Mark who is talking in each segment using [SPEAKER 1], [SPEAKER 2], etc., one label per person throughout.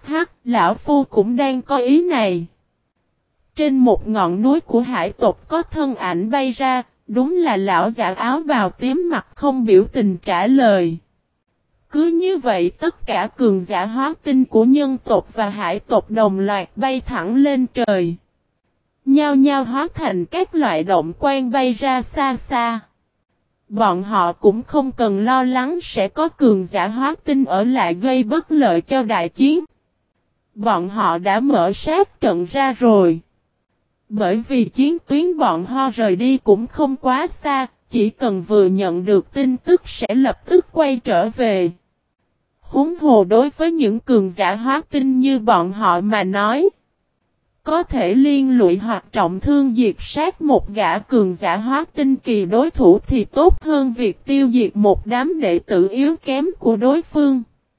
[SPEAKER 1] hắc, lão phu cũng đang có ý này. Trên một ngọn núi của hải tộc có thân ảnh bay ra, đúng là lão giả áo bào tím mặt không biểu tình trả lời. Cứ như vậy tất cả cường giả hóa tinh của nhân tộc và hải tộc đồng loạt bay thẳng lên trời. Nhao nhao hóa thành các loại động quang bay ra xa xa. Bọn họ cũng không cần lo lắng sẽ có cường giả hóa tinh ở lại gây bất lợi cho đại chiến. Bọn họ đã mở sát trận ra rồi. Bởi vì chiến tuyến bọn họ rời đi cũng không quá xa, chỉ cần vừa nhận được tin tức sẽ lập tức quay trở về. Huống hồ đối với những cường giả hóa tinh như bọn họ mà nói, có thể liên lụy hoặc trọng thương diệt sát một gã cường giả hóa tinh kỳ đối thủ thì tốt hơn việc tiêu diệt một đám đệ tử yếu kém của đối phương.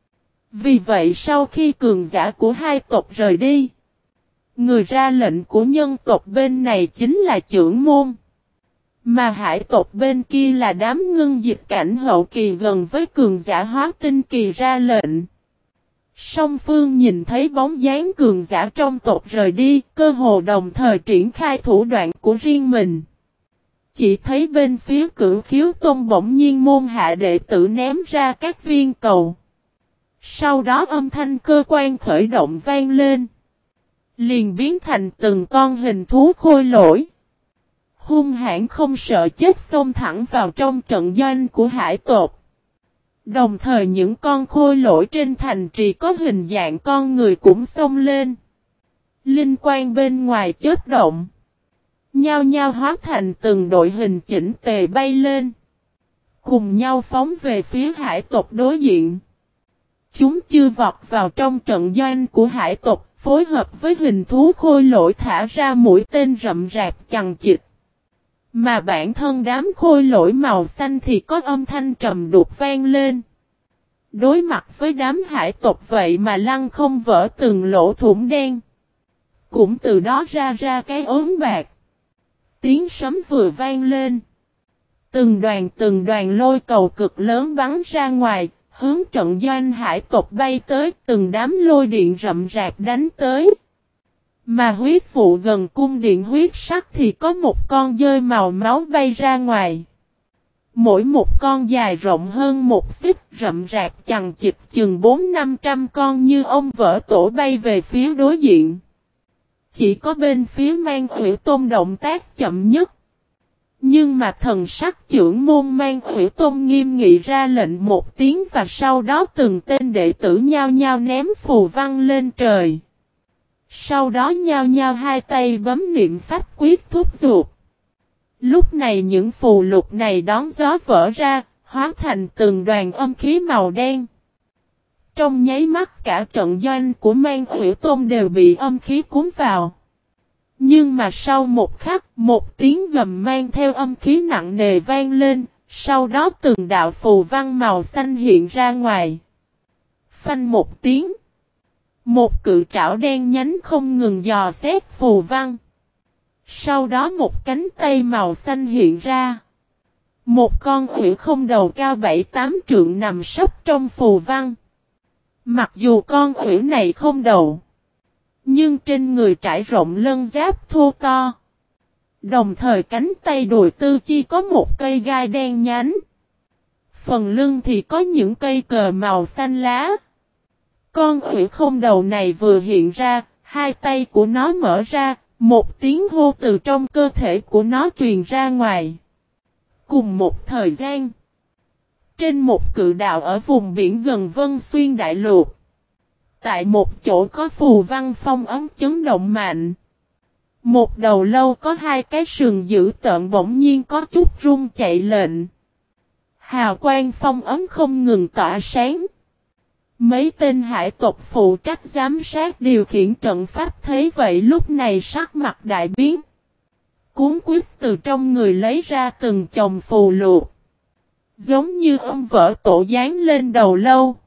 [SPEAKER 1] Vì vậy sau khi cường giả của hai tộc rời đi, người ra lệnh của nhân tộc bên này chính là trưởng môn. Mà hải tộc bên kia là đám ngưng dịch cảnh hậu kỳ gần với cường giả hóa tinh kỳ ra lệnh. Song phương nhìn thấy bóng dáng cường giả trong tộc rời đi, cơ hồ đồng thời triển khai thủ đoạn của riêng mình. Chỉ thấy bên phía Cửu Khiếu Tôn bỗng nhiên môn hạ đệ tử ném ra các viên cầu. Sau đó âm thanh cơ quan khởi động vang lên. Liền biến thành từng con hình thú khôi lỗi. Hung hãn không sợ chết xông thẳng vào trong trận doanh của hải tộc. Đồng thời những con khôi lỗi trên thành trì có hình dạng con người cũng xông lên. Linh quang bên ngoài chớp động. Nhao nhao hóa thành từng đội hình chỉnh tề bay lên. Cùng nhau phóng về phía hải tộc đối diện. Chúng chưa vọt vào trong trận doanh của hải tộc, phối hợp với hình thú khôi lỗi thả ra mũi tên rậm rạp chằng chịt. Mà bản thân đám khôi lỗi màu xanh thì có âm thanh trầm đục vang lên. Đối mặt với đám hải tộc vậy mà lăng không vỡ từng lỗ thủng đen. Cũng từ đó ra cái ốm bạc. Tiếng sấm vừa vang lên. Từng đoàn lôi cầu cực lớn bắn ra ngoài, hướng trận doanh hải tộc bay tới, từng đám lôi điện rậm rạp đánh tới. Mà huyết vụ gần cung điện huyết sắc thì có một con dơi màu máu bay ra ngoài. Mỗi một con dài rộng hơn một xích, rậm rạp chằng chịt chừng 400-500 con như ông vỡ tổ bay về phía đối diện. Chỉ có bên phía Mang Hủy Tôn động tác chậm nhất. Nhưng mà thần sắc trưởng môn Mang Hủy Tôn nghiêm nghị ra lệnh một tiếng và sau đó từng tên đệ tử nhao nhao ném phù văn lên trời. Sau đó nhao nhao hai tay bấm niệm pháp quyết thúc giục. Lúc này những phù lục này đón gió vỡ ra, hóa thành từng đoàn âm khí màu đen. Trong nháy mắt cả trận doanh của Mang Hủy Tôn đều bị âm khí cuốn vào. Nhưng mà sau một khắc, một tiếng gầm mang theo âm khí nặng nề vang lên, sau đó từng đạo phù văn màu xanh hiện ra ngoài. Phanh một tiếng. Một cự trảo đen nhánh không ngừng dò xét phù văn. Sau đó một cánh tay màu xanh hiện ra. Một con hủy không đầu cao 7-8 trượng nằm sấp trong phù văn. Mặc dù con hủy này không đầu, nhưng trên người trải rộng lân giáp thô to. Đồng thời cánh tay đùi tư chi có một cây gai đen nhánh. Phần lưng thì có những cây cờ màu xanh lá. Con hủy không đầu này vừa hiện ra, hai tay của nó mở ra, một tiếng hô từ trong cơ thể của nó truyền ra ngoài. Cùng một thời gian, trên một cự đạo ở vùng biển gần Vân Xuyên Đại Lục, tại một chỗ có phù văn phong ấn chấn động mạnh. Một đầu lâu có hai cái sừng dữ tợn bỗng nhiên có chút rung chạy lệnh. Hào quang phong ấn không ngừng tỏa sáng. Mấy tên hải tộc phụ trách giám sát điều khiển trận pháp thấy vậy lúc này sắc mặt đại biến. Cuốn quyết từ trong người lấy ra từng chồng phù lục. Giống như ông vỡ tổ dán lên đầu lâu.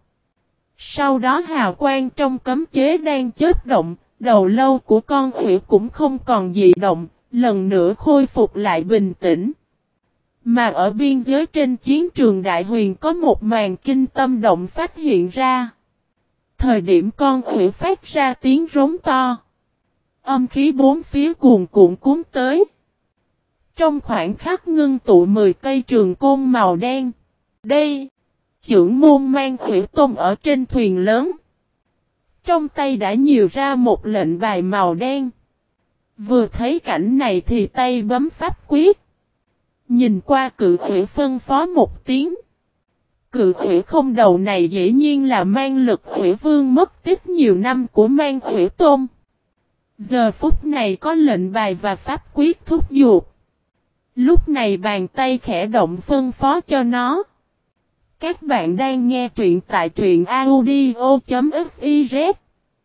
[SPEAKER 1] Sau đó hào quang trong cấm chế đang chớp động, đầu lâu của con hủy cũng không còn dị động, lần nữa khôi phục lại bình tĩnh. Mà ở biên giới trên chiến trường Đại Huyền có một màn kinh tâm động phát hiện ra. Thời điểm con hủy phát ra tiếng rống to. Âm khí bốn phía cuồn cuộn cuốn tới. Trong khoảnh khắc ngưng tụ 10 cây trường côn màu đen. Đây, chưởng môn mang hủy tôm ở trên thuyền lớn. Trong tay đã nhiều ra một lệnh bài màu đen. Vừa thấy cảnh này thì tay bấm pháp quyết. Nhìn qua cự hủy phân phó một tiếng. Cự hủy không đầu này dĩ nhiên là mang lực hủy vương mất tích nhiều năm của mang hủy tôm. Giờ phút này có lệnh bài và pháp quyết thúc giục. Lúc này bàn tay khẽ động phân phó cho nó. Các bạn đang nghe truyện tại truyện audio.fiz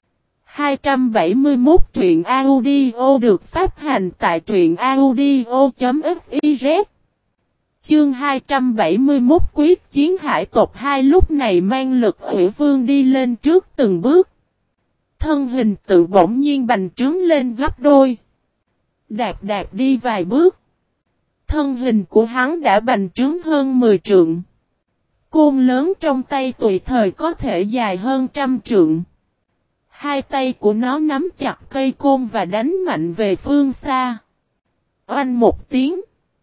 [SPEAKER 1] 271 truyện audio được phát hành tại truyện audio.fiz Chương 271 quyết chiến hải tộc 2 lúc này mang lực hủy vương đi lên trước từng bước. Thân hình tự bỗng nhiên bành trướng lên gấp đôi. Đạp đi vài bước. Thân hình của hắn đã bành trướng hơn 10 trượng. Côn lớn trong tay tùy thời có thể dài hơn 100 trượng. Hai tay của nó nắm chặt cây côn và đánh mạnh về phương xa. Oanh một tiếng.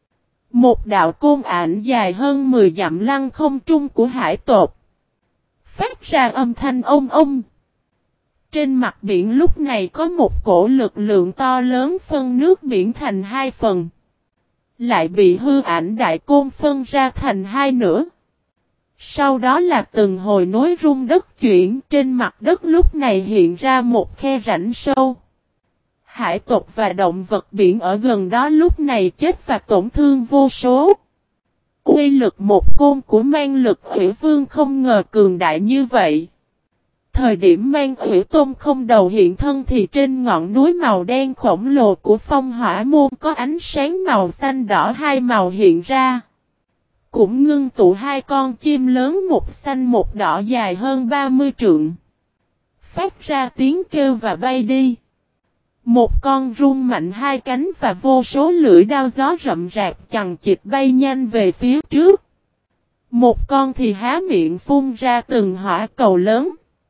[SPEAKER 1] Một đạo côn ảnh dài hơn 10 dặm lăng không trung của hải tộc. Phát ra âm thanh ông ông. Trên mặt biển lúc này có một cổ lực lượng to lớn phân nước biển thành hai phần. Lại bị hư ảnh đại côn phân ra thành hai nửa. Sau đó là từng hồi nối rung đất chuyển, trên mặt đất lúc này hiện ra một khe rãnh sâu. Hải tộc và động vật biển ở gần đó lúc này chết và tổn thương vô số. Uy lực một côn của mang lực hủy vương không ngờ cường đại như vậy. Thời điểm mang hủy tôm không đầu hiện thân thì trên ngọn núi màu đen khổng lồ của phong hỏa môn có ánh sáng màu xanh đỏ hai màu hiện ra. Cũng ngưng tụ hai con chim lớn một xanh một đỏ dài hơn 30 trượng. Phát ra tiếng kêu và bay đi. Một con rung mạnh hai cánh và vô số lưỡi đao gió rậm rạp chằng chịt bay nhanh về phía trước. Một con thì há miệng phun ra từng hỏa cầu lớn.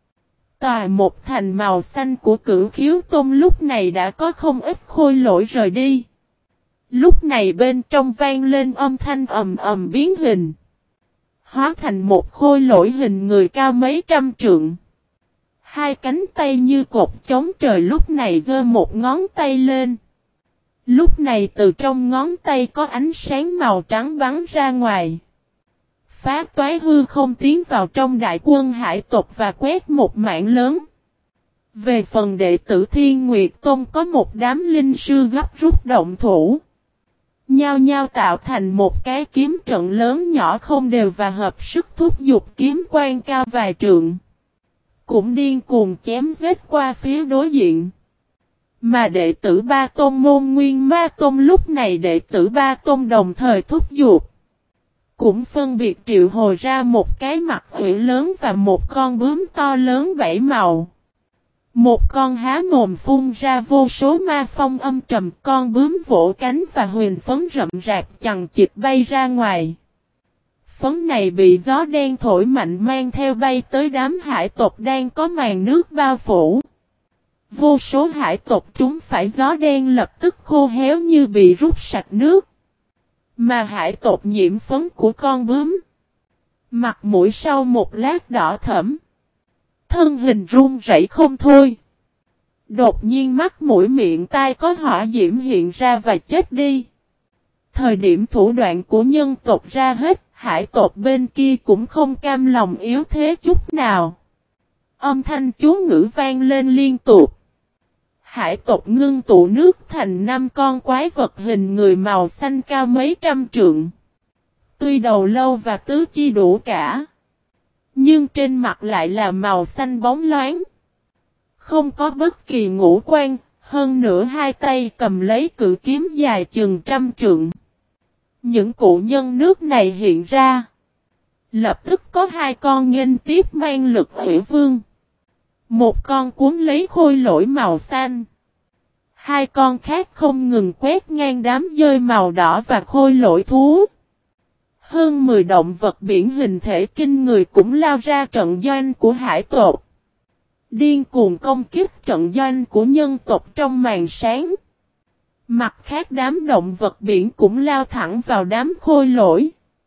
[SPEAKER 1] Tòa một thành màu xanh của Cửu Khiếu Tôn lúc này đã có không ít khôi lỗi rời đi. Lúc này bên trong vang lên âm thanh ầm ầm biến hình. Hóa thành một khôi lỗi hình người cao mấy trăm trượng. Hai cánh tay như cột chống trời lúc này giơ một ngón tay lên. Lúc này từ trong ngón tay có ánh sáng màu trắng bắn ra ngoài. Phá toái hư không tiến vào trong đại quân hải tộc và quét một mảng lớn. Về phần đệ tử Thiên Nguyệt Tôn có một đám linh sư gấp rút động thủ. Nhao nhao tạo thành một cái kiếm trận lớn nhỏ không đều và hợp sức thúc giục kiếm quan cao vài trượng. Cũng điên cuồng chém giết qua phía đối diện. Mà đệ tử Ba Tôn môn Nguyên Ma Tôn lúc này đệ tử Ba Tôn đồng thời thúc giục. Cũng phân biệt triệu hồi ra một cái mặt hủy lớn và một con bướm to lớn bảy màu. Một con há mồm phun ra vô số ma phong âm trầm, con bướm vỗ cánh và huyền phấn rậm rạp chằng chịt bay ra ngoài. Phấn này bị gió đen thổi mạnh mang theo bay tới đám hải tộc đang có màn nước bao phủ. Vô số hải tộc trúng phải gió đen lập tức khô héo như bị rút sạch nước. Mà hải tộc nhiễm phấn của con bướm. Mặt mũi sau một lát đỏ thẫm. Thân hình run rẩy không thôi. Đột nhiên mắt mũi miệng tai có hỏa diễm hiện ra và chết đi. Thời điểm thủ đoạn của nhân tộc ra hết, hải tộc bên kia cũng không cam lòng yếu thế chút nào. Âm thanh chú ngữ vang lên liên tục. Hải tộc ngưng tụ nước thành 5 con quái vật hình người màu xanh cao mấy trăm trượng. Tuy đầu lâu và tứ chi đủ cả. Nhưng trên mặt lại là màu xanh bóng loáng. Không có bất kỳ ngũ quan, hơn nữa hai tay cầm lấy cự kiếm dài chừng 100 trượng. Những cụ nhân nước này hiện ra. Lập tức có hai con nghênh tiếp mang lực hủy vương. Một con cuốn lấy khôi lỗi màu xanh. Hai con khác không ngừng quét ngang đám dơi màu đỏ và khôi lỗi thú. Hơn 10 động vật biển hình thể kinh người cũng lao ra trận doanh của hải tộc. điên cuồng công kích trận doanh của nhân tộc trong màn sáng. Mặt khác đám động vật biển cũng lao thẳng vào đám khôi lỗi.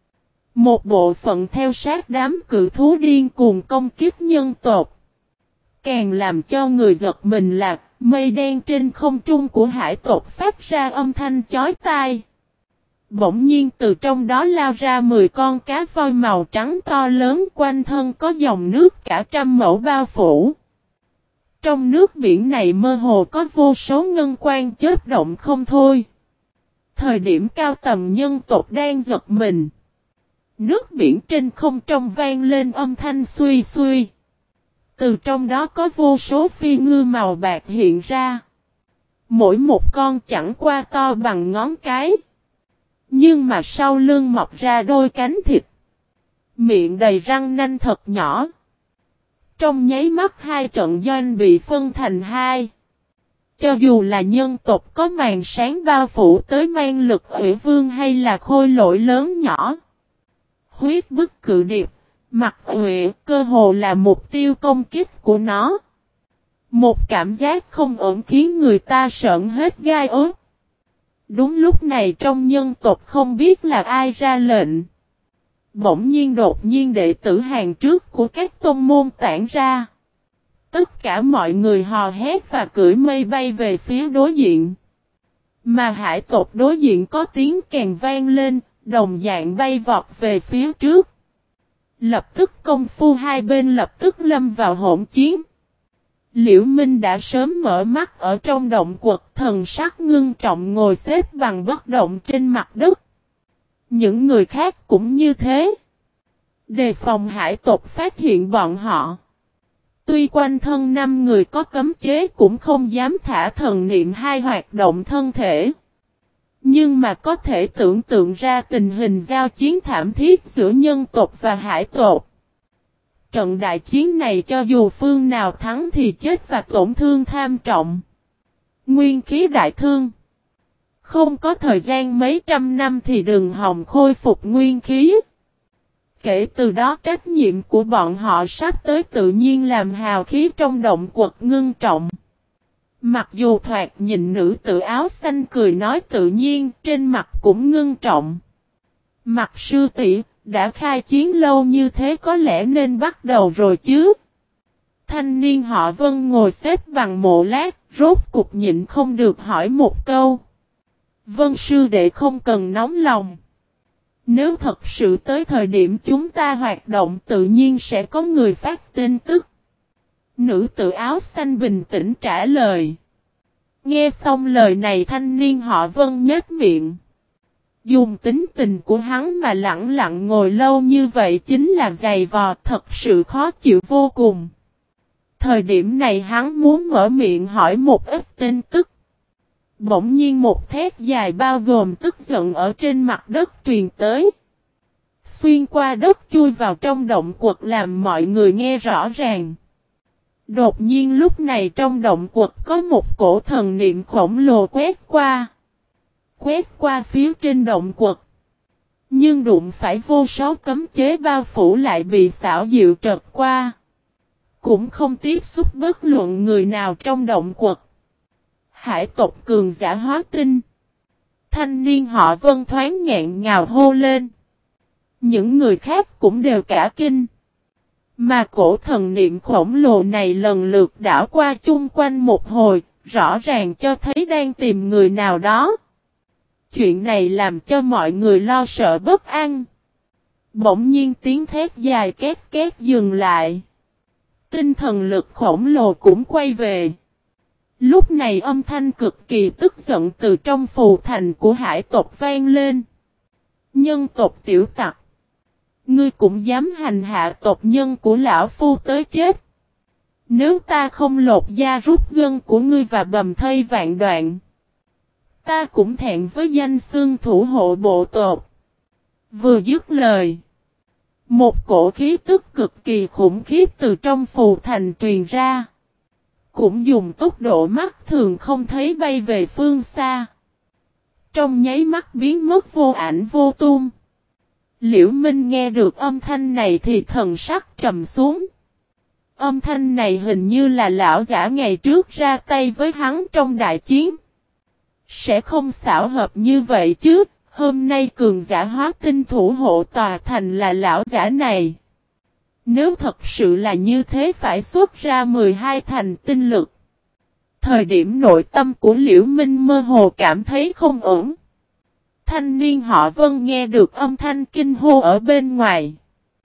[SPEAKER 1] Một bộ phận theo sát đám cự thú điên cuồng công kích nhân tộc. Càng làm cho người giật mình là mây đen trên không trung của hải tộc phát ra âm thanh chói tai. Bỗng nhiên từ trong đó lao ra 10 con cá voi màu trắng to lớn, quanh thân có dòng nước cả trăm mẫu bao phủ. Trong nước biển này mơ hồ có vô số ngân quang chớp động không thôi. Thời điểm cao tầm nhân tộc đang giật mình. Nước biển trên không trung vang lên âm thanh suy suy. Từ trong đó có vô số phi ngư màu bạc hiện ra. Mỗi một con chẳng qua to bằng ngón cái. Nhưng mà sau lưng mọc ra đôi cánh thịt. Miệng đầy răng nanh thật nhỏ. Trong nháy mắt hai trận doanh bị phân thành hai. Cho dù là nhân tộc có màn sáng bao phủ tới mang lực ủy vương hay là khôi lỗi lớn nhỏ. Huyết bức cự điệp, mặt ủy cơ hồ là mục tiêu công kích của nó. Một cảm giác không ổn khiến người ta sợn hết gai ớt. Đúng lúc này trong nhân tộc không biết là ai ra lệnh. Bỗng nhiên đột nhiên đệ tử hàng trước của các tôn môn tản ra. Tất cả mọi người hò hét và cưỡi mây bay về phía đối diện. Mà hải tộc đối diện có tiếng kèn vang lên, đồng dạng bay vọt về phía trước. Lập tức công phu hai bên lập tức lâm vào hỗn chiến. Liễu Minh đã sớm mở mắt ở trong động quật, thần sắc ngưng trọng ngồi xếp bằng bất động trên mặt đất. Những người khác cũng như thế. Đề phòng hải tộc phát hiện bọn họ. Tuy quanh thân 5 người có cấm chế cũng không dám thả thần niệm hay hoạt động thân thể. Nhưng mà có thể tưởng tượng ra tình hình giao chiến thảm thiết giữa nhân tộc và hải tộc. Trận đại chiến này cho dù phương nào thắng thì chết và tổn thương tham trọng. Nguyên khí đại thương. Không có thời gian mấy trăm năm thì đừng hòng khôi phục nguyên khí. Kể từ đó trách nhiệm của bọn họ sắp tới tự nhiên làm hào khí trong động quật ngưng trọng. Mặc dù thoạt nhìn nữ tử áo xanh cười nói tự nhiên, trên mặt cũng ngưng trọng. Mặt sư tỷ, đã khai chiến lâu như thế có lẽ nên bắt đầu rồi chứ. Thanh niên họ Vân ngồi xếp bằng mộ lát, rốt cục nhịn không được hỏi một câu. Vân sư đệ không cần nóng lòng. Nếu thật sự tới thời điểm chúng ta hoạt động tự nhiên sẽ có người phát tin tức. Nữ tử áo xanh bình tĩnh trả lời. Nghe xong lời này thanh niên họ Vân nhếch miệng. Dùng tính tình của hắn mà lặng lặng ngồi lâu như vậy chính là dày vò, thật sự khó chịu vô cùng. Thời điểm này hắn muốn mở miệng hỏi một ít tin tức. Bỗng nhiên một thét dài bao gồm tức giận ở trên mặt đất truyền tới. Xuyên qua đất chui vào trong động quật làm mọi người nghe rõ ràng. Đột nhiên lúc này trong động quật có một cổ thần niệm khổng lồ quét qua phía trên động quật. Nhưng đụng phải vô số cấm chế bao phủ lại bị xảo diệu trật qua. Cũng không tiếp xúc bất luận người nào trong động quật. Hải tộc cường giả hóa tinh. Thanh niên họ Vân thoáng nghẹn ngào hô lên. Những người khác cũng đều cả kinh. Mà cổ thần niệm khổng lồ này lần lượt đảo qua chung quanh một hồi, rõ ràng cho thấy đang tìm người nào đó. Chuyện này làm cho mọi người lo sợ bất an. Bỗng nhiên tiếng thét dài két két dừng lại. Tinh thần lực khổng lồ cũng quay về. Lúc này âm thanh cực kỳ tức giận từ trong phù thành của hải tộc vang lên. Nhân tộc tiểu tặc. Ngươi cũng dám hành hạ tộc nhân của lão phu tới chết. Nếu ta không lột da rút gân của ngươi và bầm thây vạn đoạn. Ta cũng thẹn với danh xưng thủ hộ bộ tộc. Vừa dứt lời. Một cổ khí tức cực kỳ khủng khiếp từ trong phù thành truyền ra. Cũng dùng tốc độ mắt thường không thấy bay về phương xa. Trong nháy mắt biến mất vô ảnh vô tung. Liễu Minh nghe được âm thanh này thì thần sắc trầm xuống. Âm thanh này hình như là lão giả ngày trước ra tay với hắn trong đại chiến. Sẽ không xảo hợp như vậy chứ, hôm nay cường giả hóa tinh thủ hộ tòa thành là lão giả này. Nếu thật sự là như thế phải xuất ra 12 thành tinh lực. Thời điểm nội tâm của Liễu Minh mơ hồ cảm thấy không ổn. Thanh niên họ Vân nghe được âm thanh kinh hô ở bên ngoài.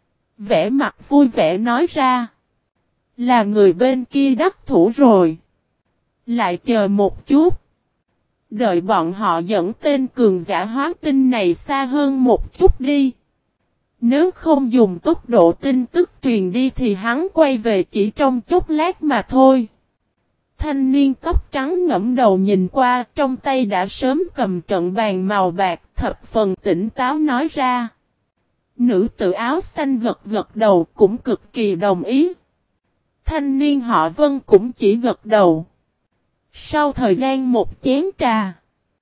[SPEAKER 1] Vẻ mặt vui vẻ nói ra. Là người bên kia đắc thủ rồi. Lại chờ một chút. Đợi bọn họ dẫn tên cường giả hóa tinh này xa hơn một chút đi. Nếu không dùng tốc độ tin tức truyền đi thì hắn quay về chỉ trong chốc lát mà thôi. Thanh niên tóc trắng ngẫm đầu nhìn qua, trong tay đã sớm cầm trận bàn màu bạc, thập phần tỉnh táo nói ra. Nữ tử áo xanh gật gật đầu cũng cực kỳ đồng ý. Thanh niên họ Vân cũng chỉ gật đầu. Sau thời gian một chén trà,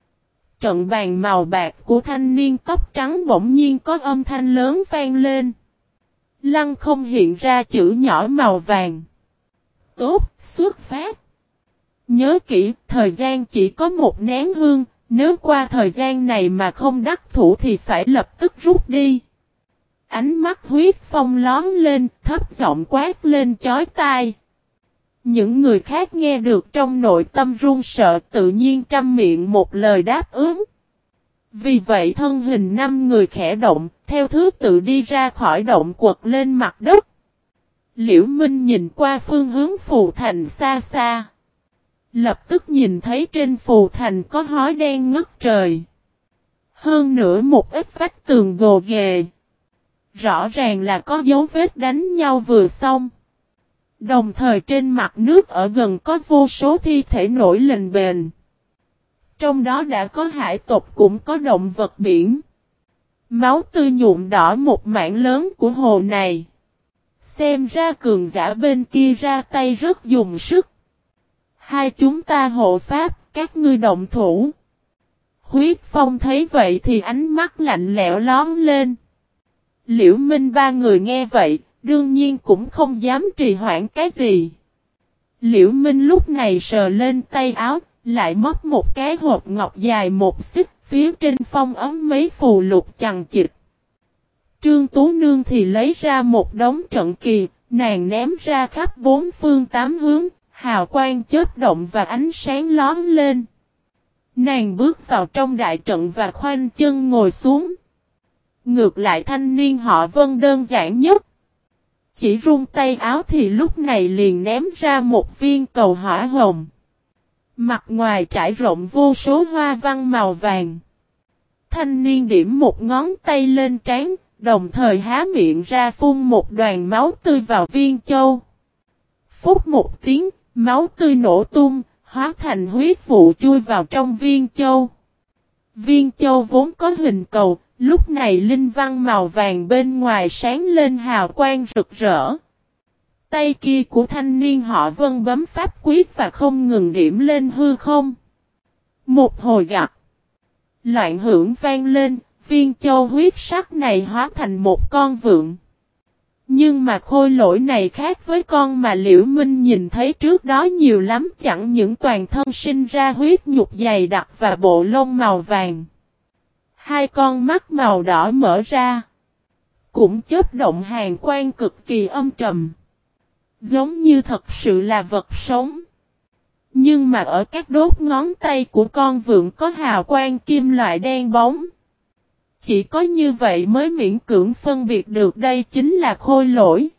[SPEAKER 1] trận bàn màu bạc của thanh niên tóc trắng bỗng nhiên có âm thanh lớn vang lên. Lăng không hiện ra chữ nhỏ màu vàng. Tốt, xuất phát. Nhớ kỹ, thời gian chỉ có một nén hương, nếu qua thời gian này mà không đắc thủ thì phải lập tức rút đi. Ánh mắt huyết phong lón lên, thấp giọng quát lên chói tai. Những người khác nghe được trong nội tâm run sợ tự nhiên trăm miệng một lời đáp ứng. Vì vậy thân hình 5 người khẽ động, theo thứ tự đi ra khỏi động quật lên mặt đất. Liễu Minh nhìn qua phương hướng phù thành xa xa. Lập tức nhìn thấy trên phù thành có hói đen ngất trời. Hơn nữa một ít vách tường gồ ghề. Rõ ràng là có dấu vết đánh nhau vừa xong. Đồng thời trên mặt nước ở gần có vô số thi thể nổi lềnh bềnh. Trong đó đã có hải tộc cũng có động vật biển. Máu tươi nhuộm đỏ một mảng lớn của hồ này. Xem ra cường giả bên kia ra tay rất dùng sức. Hai chúng ta hộ pháp, các ngươi động thủ. Huyết Phong thấy vậy thì ánh mắt lạnh lẽo lón lên. Liễu Minh 3 người nghe vậy, đương nhiên cũng không dám trì hoãn cái gì. Liễu Minh lúc này sờ lên tay áo, lại móc một cái hộp ngọc dài một xích, phía trên phong ấn mấy phù lục chằng chịt. Trương Tú Nương thì lấy ra một đống trận kỳ, nàng ném ra khắp bốn phương tám hướng, hào quang chớp động và ánh sáng lóm lên. Nàng bước vào trong đại trận và khoanh chân ngồi xuống. Ngược lại thanh niên họ Vân đơn giản nhất. Chỉ rung tay áo thì lúc này liền ném ra một viên cầu hỏa hồng. Mặt ngoài trải rộng vô số hoa văn màu vàng. Thanh niên điểm một ngón tay lên trán, đồng thời há miệng ra phun một đoàn máu tươi vào viên châu. Phút một tiếng, máu tươi nổ tung, hóa thành huyết vụ chui vào trong viên châu. Viên châu vốn có hình cầu, lúc này linh văn màu vàng bên ngoài sáng lên hào quang rực rỡ. Tay kia của thanh niên họ Vân bấm pháp quyết và không ngừng điểm lên hư không. Một hồi gặp. Loạn hưởng vang lên, viên châu huyết sắc này hóa thành một con vượn. Nhưng mà khôi lỗi này khác với con mà Liễu Minh nhìn thấy trước đó nhiều lắm, chẳng những toàn thân sinh ra huyết nhục dày đặc và bộ lông màu vàng. Hai con mắt màu đỏ mở ra. Cũng chớp động hàn quang cực kỳ âm trầm. Giống như thật sự là vật sống. Nhưng mà ở các đốt ngón tay của con vượn có hào quang kim loại đen bóng. Chỉ có như vậy mới miễn cưỡng phân biệt được đây chính là khôi lỗi.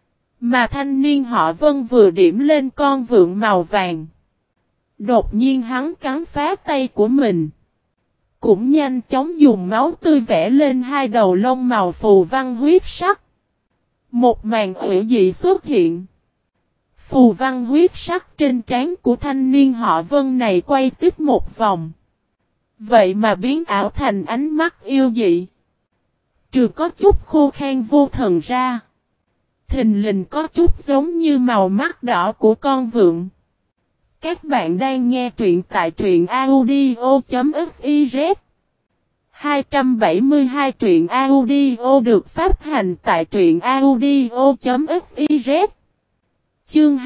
[SPEAKER 1] Mà thanh niên họ Vân vừa điểm lên con vượn màu vàng. Đột nhiên hắn cắn phá tay của mình. Cũng nhanh chóng dùng máu tươi vẽ lên hai đầu lông màu phù văn huyết sắc. Một màn ủy dị xuất hiện. Phù văn huyết sắc trên trán của thanh niên họ Vân này quay tiếp một vòng. Vậy mà biến ảo thành ánh mắt yêu dị. Trừ có chút khô khan vô thần ra. Thình lình có chút giống như màu mắt đỏ của con vượn. Các bạn đang nghe truyện tại truyện audio.fiz 272 truyện audio được phát hành tại truyện audio.fiz Chương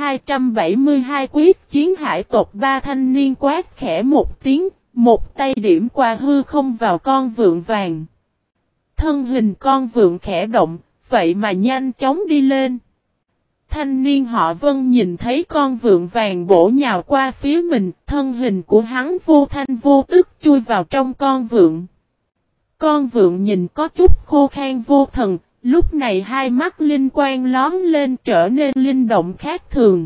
[SPEAKER 1] 272 quyết chiến hải tộc ba thanh niên quát khẽ một tiếng, một tay điểm qua hư không vào con vượn vàng. Thân hình con vượn khẽ động, vậy mà nhanh chóng đi lên. Thanh niên họ Vân nhìn thấy con vượn vàng bổ nhào qua phía mình, thân hình của hắn vô thanh vô tức chui vào trong con vượn. Con vượn nhìn có chút khô khan vô thần, lúc này hai mắt linh quang lóm lên trở nên linh động khác thường.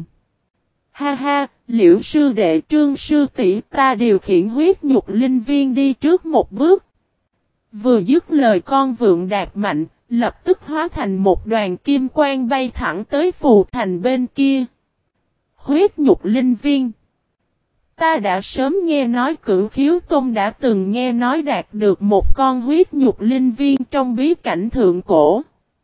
[SPEAKER 1] Ha ha, Liễu sư đệ Trương sư tỷ, ta điều khiển huyết nhục linh viên đi trước một bước. Vừa dứt lời con vượn đạp mạnh, lập tức hóa thành một đoàn kim quang bay thẳng tới phù thành bên kia. Huyết nhục linh viên. Ta đã sớm nghe nói Cửu Khiếu Tôn đã từng nghe nói đạt được một con huyết nhục linh viên trong bí cảnh thượng cổ.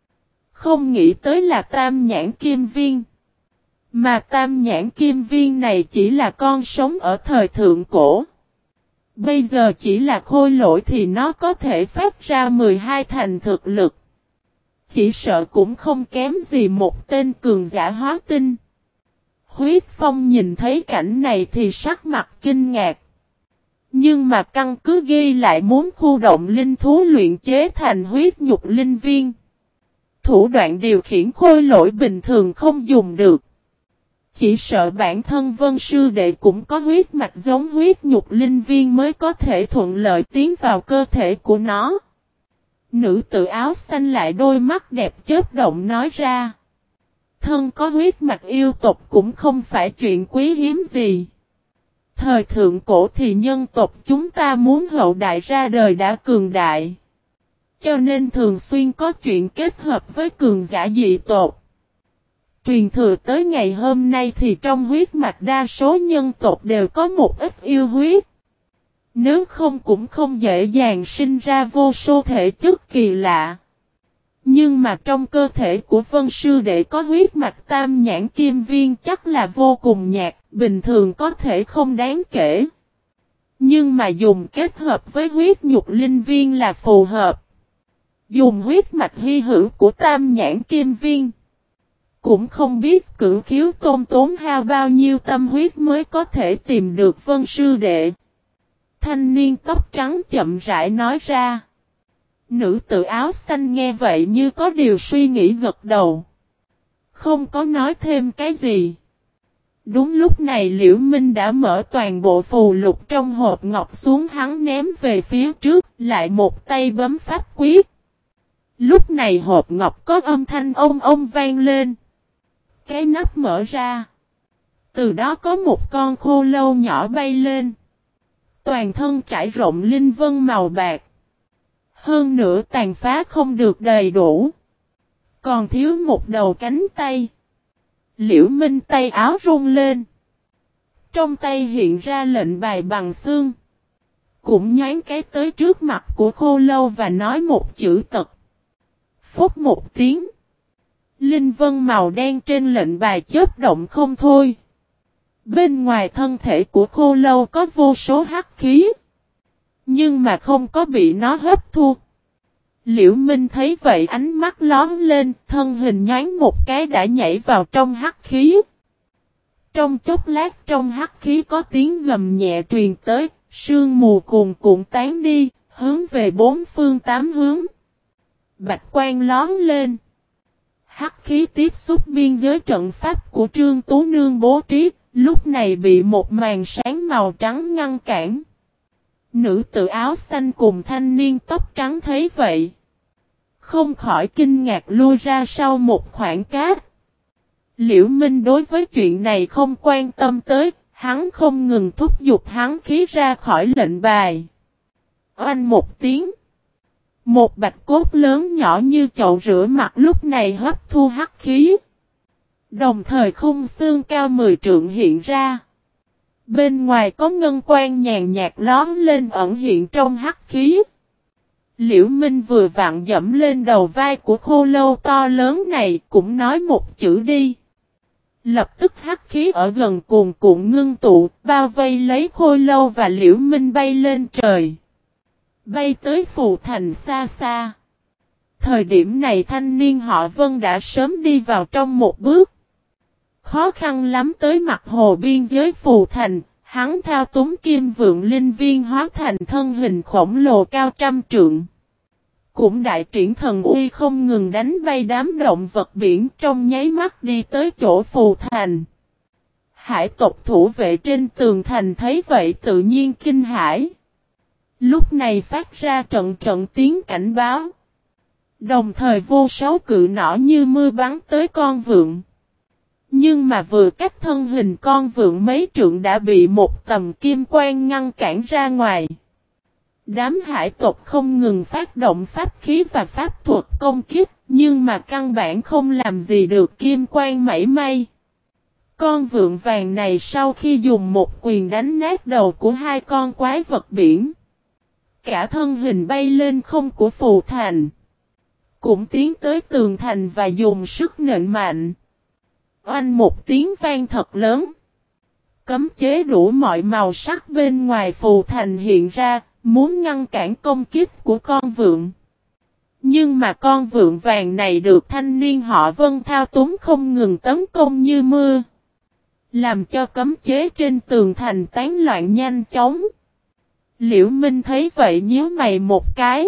[SPEAKER 1] Không nghĩ tới là tam nhãn kim viên. Mà tam nhãn kim viên này chỉ là con sống ở thời thượng cổ. Bây giờ chỉ là khôi lỗi thì nó có thể phát ra 12 thành thực lực. Chỉ sợ cũng không kém gì một tên cường giả hóa tinh. Huyết Phong nhìn thấy cảnh này thì sắc mặt kinh ngạc. Nhưng mà căn cứ ghi lại muốn khu động linh thú luyện chế thành huyết nhục linh viên. Thủ đoạn điều khiển khôi lỗi bình thường không dùng được. Chỉ sợ bản thân Vân sư đệ cũng có huyết mạch giống huyết nhục linh viên mới có thể thuận lợi tiến vào cơ thể của nó. Nữ tử áo xanh lại đôi mắt đẹp chớp động nói ra. Thân có huyết mạch yêu tộc cũng không phải chuyện quý hiếm gì. Thời thượng cổ thì nhân tộc chúng ta muốn hậu đại ra đời đã cường đại. Cho nên thường xuyên có chuyện kết hợp với cường giả dị tộc. Truyền thừa tới ngày hôm nay thì trong huyết mạch đa số nhân tộc đều có một ít yêu huyết. Nếu không cũng không dễ dàng sinh ra vô số thể chất kỳ lạ. Nhưng mà trong cơ thể của Vân sư đệ có huyết mạch tam nhãn kim viên chắc là vô cùng nhạt, bình thường có thể không đáng kể. Nhưng mà dùng kết hợp với huyết nhục linh viên là phù hợp. Dùng huyết mạch hy hữu của tam nhãn kim viên. Cũng không biết Cửu Khiếu Tôn tốn hao bao nhiêu tâm huyết mới có thể tìm được Vân sư đệ. Thanh niên tóc trắng chậm rãi nói ra. Nữ tử áo xanh nghe vậy như có điều suy nghĩ gật đầu. Không có nói thêm cái gì. Đúng lúc này Liễu Minh đã mở toàn bộ phù lục trong hộp ngọc xuống, hắn ném về phía trước, lại một tay bấm pháp quyết. Lúc này hộp ngọc có âm thanh ông vang lên. Cái nắp mở ra. Từ đó có một con khô lâu nhỏ bay lên. Toàn thân trải rộng linh vân màu bạc. Hơn nữa tàn phá không được đầy đủ. Còn thiếu một đầu cánh tay. Liễu Minh tay áo run lên. Trong tay hiện ra lệnh bài bằng xương. Cũng nhoáng cái tới trước mặt của khô lâu và nói một chữ tật. Phốc một tiếng. Linh vân màu đen trên lệnh bài chớp động không thôi. Bên ngoài thân thể của khô lâu có vô số hắc khí. Nhưng mà không có bị nó hấp thu. Liễu Minh thấy vậy ánh mắt lóe lên, thân hình nhoáng một cái đã nhảy vào trong hắc khí. Trong chốc lát trong hắc khí có tiếng gầm nhẹ truyền tới, sương mù cuồn cuộn tán đi, hướng về bốn phương tám hướng. Bạch quang lóe lên. Hắc khí tiếp xúc biên giới trận pháp của Trương Tú Nương bố trí, lúc này bị một màn sáng màu trắng ngăn cản. Nữ tử áo xanh cùng thanh niên tóc trắng thấy vậy. Không khỏi kinh ngạc lui ra sau một khoảng cách. Liễu Minh đối với chuyện này không quan tâm tới, hắn không ngừng thúc giục hắn khí ra khỏi lệnh bài. Oanh một tiếng. Một bạch cốt lớn nhỏ như chậu rửa mặt lúc này hấp thu hắc khí. Đồng thời khung xương cao 10 trượng hiện ra. Bên ngoài có ngân quang nhàn nhạt lóe lên ẩn hiện trong hắc khí. Liễu Minh vừa vặn dẫm lên đầu vai của khô lâu to lớn này, cũng nói một chữ đi. Lập tức hắc khí ở gần cuồn cuộn ngưng tụ, bao vây lấy khô lâu và Liễu Minh bay lên trời. Bay tới phù thành xa xa. Thời điểm này thanh niên họ Vân đã sớm đi vào trong một bước. Khó khăn lắm tới mặt hồ biên giới Phù Thành, hắn thao túng kim vượng linh viên hóa thành thân hình khổng lồ cao trăm trượng. Cũng đại triển thần uy không ngừng đánh bay đám động vật biển trong nháy mắt đi tới chỗ Phù Thành. Hải tộc thủ vệ trên tường thành thấy vậy tự nhiên kinh hãi. Lúc này phát ra trận trận tiếng cảnh báo. Đồng thời vô số cự nỏ như mưa bắn tới con vượn. Nhưng mà vừa cách thân hình con vượn mấy trượng đã bị một tầm kim quang ngăn cản ra ngoài. Đám hải tộc không ngừng phát động pháp khí và pháp thuật công kích, nhưng mà căn bản không làm gì được kim quang mảy may. Con vượn vàng này sau khi dùng một quyền đánh nát đầu của hai con quái vật biển, cả thân hình bay lên không của Phù Thành, cũng tiến tới tường thành và dùng sức nện mạnh. Oanh một tiếng vang thật lớn. Cấm chế đủ mọi màu sắc bên ngoài Phù Thành hiện ra, muốn ngăn cản công kích của con vượn. Nhưng mà con vượn vàng này được thanh niên họ Vân thao túng không ngừng tấn công như mưa, làm cho cấm chế trên tường thành tán loạn nhanh chóng. Liễu Minh thấy vậy nhíu mày một cái.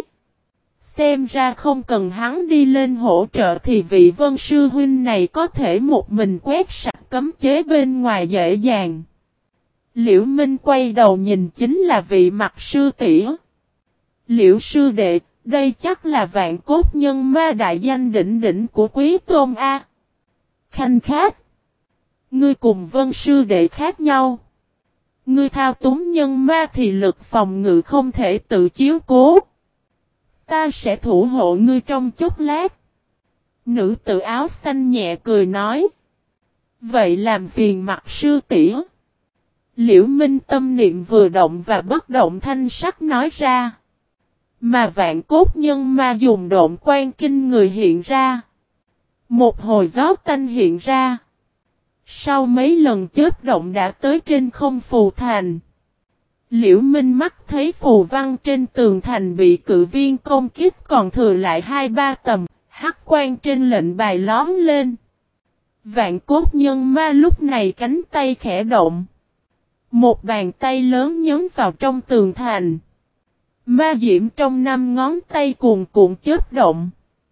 [SPEAKER 1] Xem ra không cần hắn đi lên hỗ trợ thì vị Vân sư huynh này có thể một mình quét sạch cấm chế bên ngoài dễ dàng. Liễu Minh quay đầu nhìn chính là vị Mặc sư tỷ. Liễu sư đệ, đây chắc là vạn cốt nhân ma đại danh đỉnh đỉnh của Quý Tôn A. Khanh Khát, ngươi cùng Vân sư đệ khác nhau. Ngươi thao túng nhân ma thì lực phòng ngự không thể tự chiếu cố. Ta sẽ thủ hộ ngươi trong chốc lát. Nữ tử áo xanh nhẹ cười nói. Vậy làm phiền Mặc sư tỷ. Liễu Minh tâm niệm vừa động và bất động thanh sắc nói ra. Mà vạn cốt nhân ma dùng độn quan kinh người hiện ra. Một hồi gió tanh hiện ra. Sau mấy lần chớp động đã tới trên không Phù Thành. Liễu Minh mắt thấy phù văn trên tường thành bị cự viên công kích còn thừa lại 2-3 tầm, hắc quang trên lệnh bài lóm lên. Vạn cốt nhân ma lúc này cánh tay khẽ động. Một bàn tay lớn nhấn vào trong tường thành. Ma diễm trong 5 ngón tay cuồn cuộn chớp động.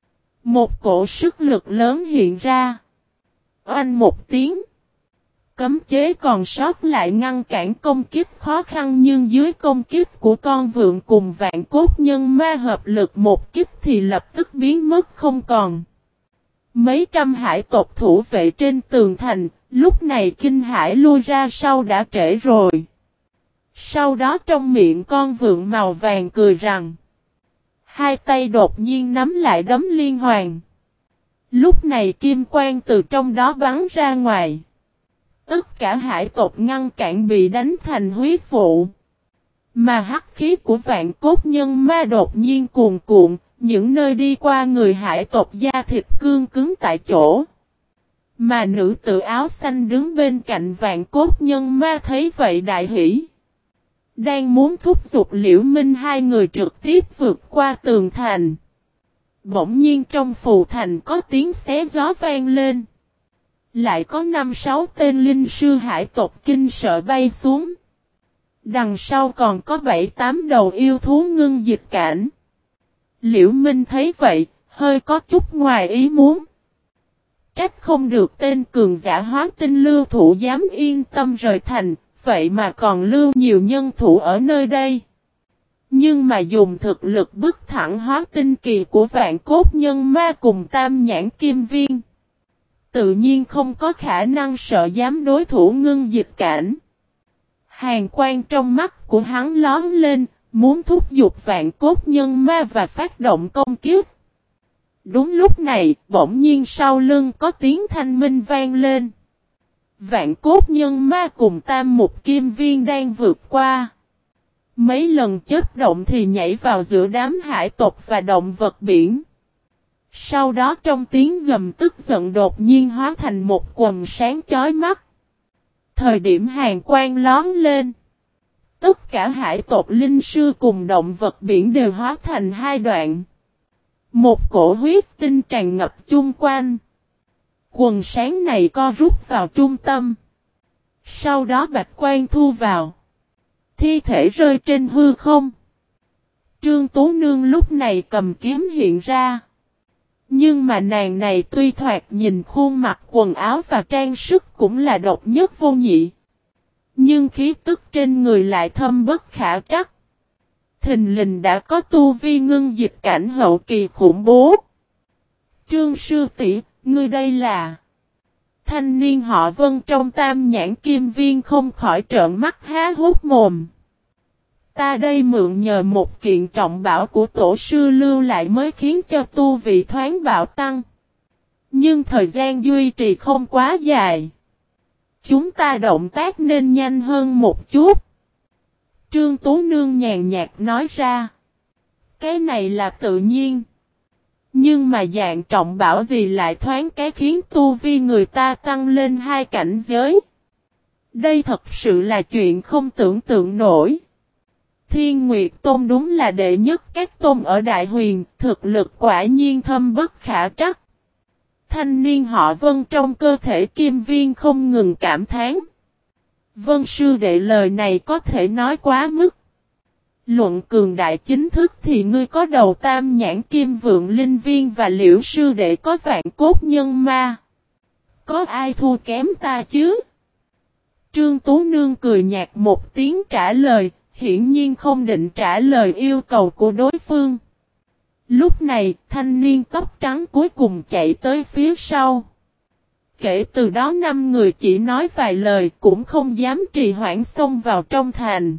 [SPEAKER 1] Một cổ sức lực lớn hiện ra. Oanh một tiếng. Cấm chế còn sót lại ngăn cản công kích khó khăn nhưng dưới công kích của con vượn cùng vạn cốt nhân ma hợp lực một kích thì lập tức biến mất không còn. Mấy trăm hải tộc thủ vệ trên tường thành, lúc này kinh hãi lui ra sau đã trễ rồi. Sau đó trong miệng con vượn màu vàng cười rằng, hai tay đột nhiên nắm lại đấm liên hoàn. Lúc này kim quang từ trong đó bắn ra ngoài. Tất cả hải tộc ngăn cản bị đánh thành huyết vụ. Mà hắc khí của vạn cốt nhân ma đột nhiên cuồn cuộn, những nơi đi qua người hải tộc da thịt cương cứng tại chỗ. Mà nữ tử áo xanh đứng bên cạnh vạn cốt nhân ma thấy vậy đại hỉ. Đang muốn thúc giục Liễu Minh hai người trực tiếp vượt qua tường thành. Bỗng nhiên trong Phù Thành có tiếng xé gió vang lên. Lại có 5-6 tên linh sư hải tộc kinh sợ bay xuống. Đằng sau còn có 7-8 đầu yêu thú ngưng dịch cảnh. Liễu Minh thấy vậy, hơi có chút ngoài ý muốn. Trách không được tên cường giả hóa tinh lưu thủ dám yên tâm rời thành, vậy mà còn lưu nhiều nhân thủ ở nơi đây. Nhưng mà dùng thực lực bức thẳng hóa tinh kỳ của vạn cốt nhân ma cùng tam nhãn kim viên. Tự nhiên không có khả năng sợ dám đối thủ ngưng dịch cảnh. Hàn quang trong mắt của hắn lóm lên, muốn thúc giục vạn cốt nhân ma và phát động công kích. Đúng lúc này, bỗng nhiên sau lưng có tiếng thanh minh vang lên. Vạn cốt nhân ma cùng tam mục kim viên đang vượt qua. Mấy lần chớp động thì nhảy vào giữa đám hải tộc và động vật biển. Sau đó trong tiếng gầm tức giận đột nhiên hóa thành một quầng sáng chói mắt. Thời điểm hàn quang lóm lên. Tất cả hải tộc linh sư cùng động vật biển đều hóa thành hai đoạn. Một cổ huyết tinh tràn ngập chung quanh. Quần sáng này co rút vào trung tâm. Sau đó bạch quan thu vào. Thi thể rơi trên hư không. Trương Tú Nương lúc này cầm kiếm hiện ra. Nhưng mà nàng này tuy thoạt nhìn khuôn mặt quần áo và trang sức cũng là độc nhất vô nhị. Nhưng khí tức trên người lại thâm bất khả trắc. Thình lình đã có tu vi ngưng dịch cảnh hậu kỳ khủng bố. Trương sư tỷ, ngươi đây là... Thanh niên họ Vân trong Tam Nhãn Kim Viên không khỏi trợn mắt há hốt mồm. Ta đây mượn nhờ một kiện trọng bảo của tổ sư lưu lại mới khiến cho tu vị thoáng bạo tăng. Nhưng thời gian duy trì không quá dài. Chúng ta động tác nên nhanh hơn một chút. Trương Tú Nương nhàn nhạt nói ra. Cái này là tự nhiên. Nhưng mà dạng trọng bảo gì lại thoáng cái khiến tu vi người ta tăng lên 2 cảnh giới. Đây thật sự là chuyện không tưởng tượng nổi. Thiên Nguyệt Tôn đúng là đệ nhất các tôn ở Đại Huyền, thực lực quả nhiên thâm bất khả trắc. Thanh niên họ Vân trong cơ thể Kim Viên không ngừng cảm thán. Vân sư đệ lời này có thể nói quá mức. Luận cường đại chính thức thì ngươi có đầu Tam Nhãn Kim Vượng Linh Viên và Liễu sư đệ có Vạn Cốt Nhân Ma. Có ai thua kém ta chứ? Trương Tú Nương cười nhạt một tiếng trả lời, hiển nhiên không định trả lời yêu cầu của đối phương. Lúc này, thanh niên tóc trắng cuối cùng chạy tới phía sau. Kể từ đó 5 người chỉ nói vài lời cũng không dám trì hoãn xông vào trong thành.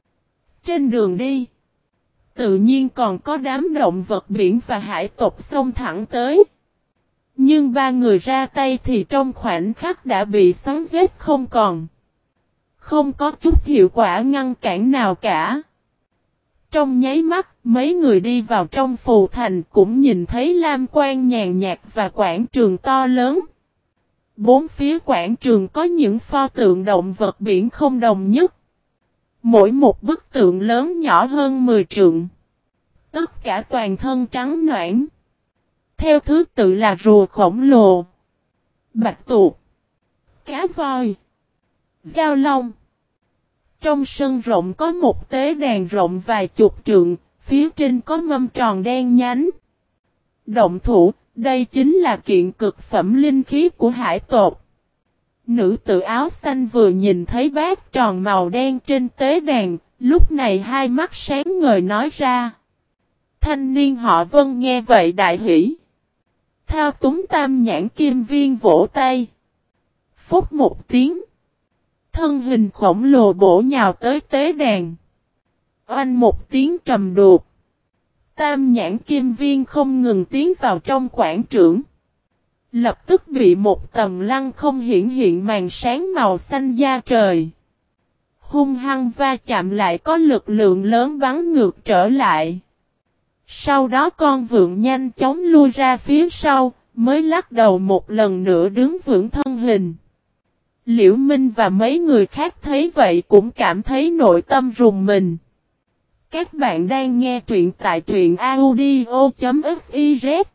[SPEAKER 1] Trên đường đi, tự nhiên còn có đám động vật biển và hải tộc xông thẳng tới. Nhưng 3 người ra tay thì trong khoảnh khắc đã bị xoắn giết không còn. Không có chút hiệu quả ngăn cản nào cả. Trong nháy mắt, mấy người đi vào trong phù thành cũng nhìn thấy lam quang nhàn nhạt và quảng trường to lớn. Bốn phía quảng trường có những pho tượng động vật biển không đồng nhất. Mỗi một bức tượng lớn nhỏ hơn 10 trượng. Tất cả toàn thân trắng noãn. Theo thứ tự là rùa khổng lồ, bạch tuộc, cá voi, giao long. Trong sân rộng có một tế đàn rộng vài chục trượng, phía trên có mâm tròn đen nhánh. Động thủ, đây chính là kiện cực phẩm linh khí của hải tộc. Nữ tử áo xanh vừa nhìn thấy bát tròn màu đen trên tế đàn, lúc này hai mắt sáng ngời nói ra. Thanh niên họ Vân nghe vậy đại hỉ. Thao túng Tam Nhãn Kim Viên vỗ tay. Phúc một tiếng. Thân hình khổng lồ bổ nhào tới tế đàn. Oanh một tiếng trầm đột. Tam Nhãn Kim Viên không ngừng tiến vào trong quảng trường. Lập tức bị một tầng lăng không hiện màn sáng màu xanh da trời. Hung hăng va chạm lại có lực lượng lớn bắn ngược trở lại. Sau đó con vượn nhanh chóng lui ra phía sau, mới lắc đầu một lần nữa đứng vững thân hình. Liễu Minh và mấy người khác thấy vậy cũng cảm thấy nội tâm rùng mình. Các bạn đang nghe truyện tại truyện audio.fiz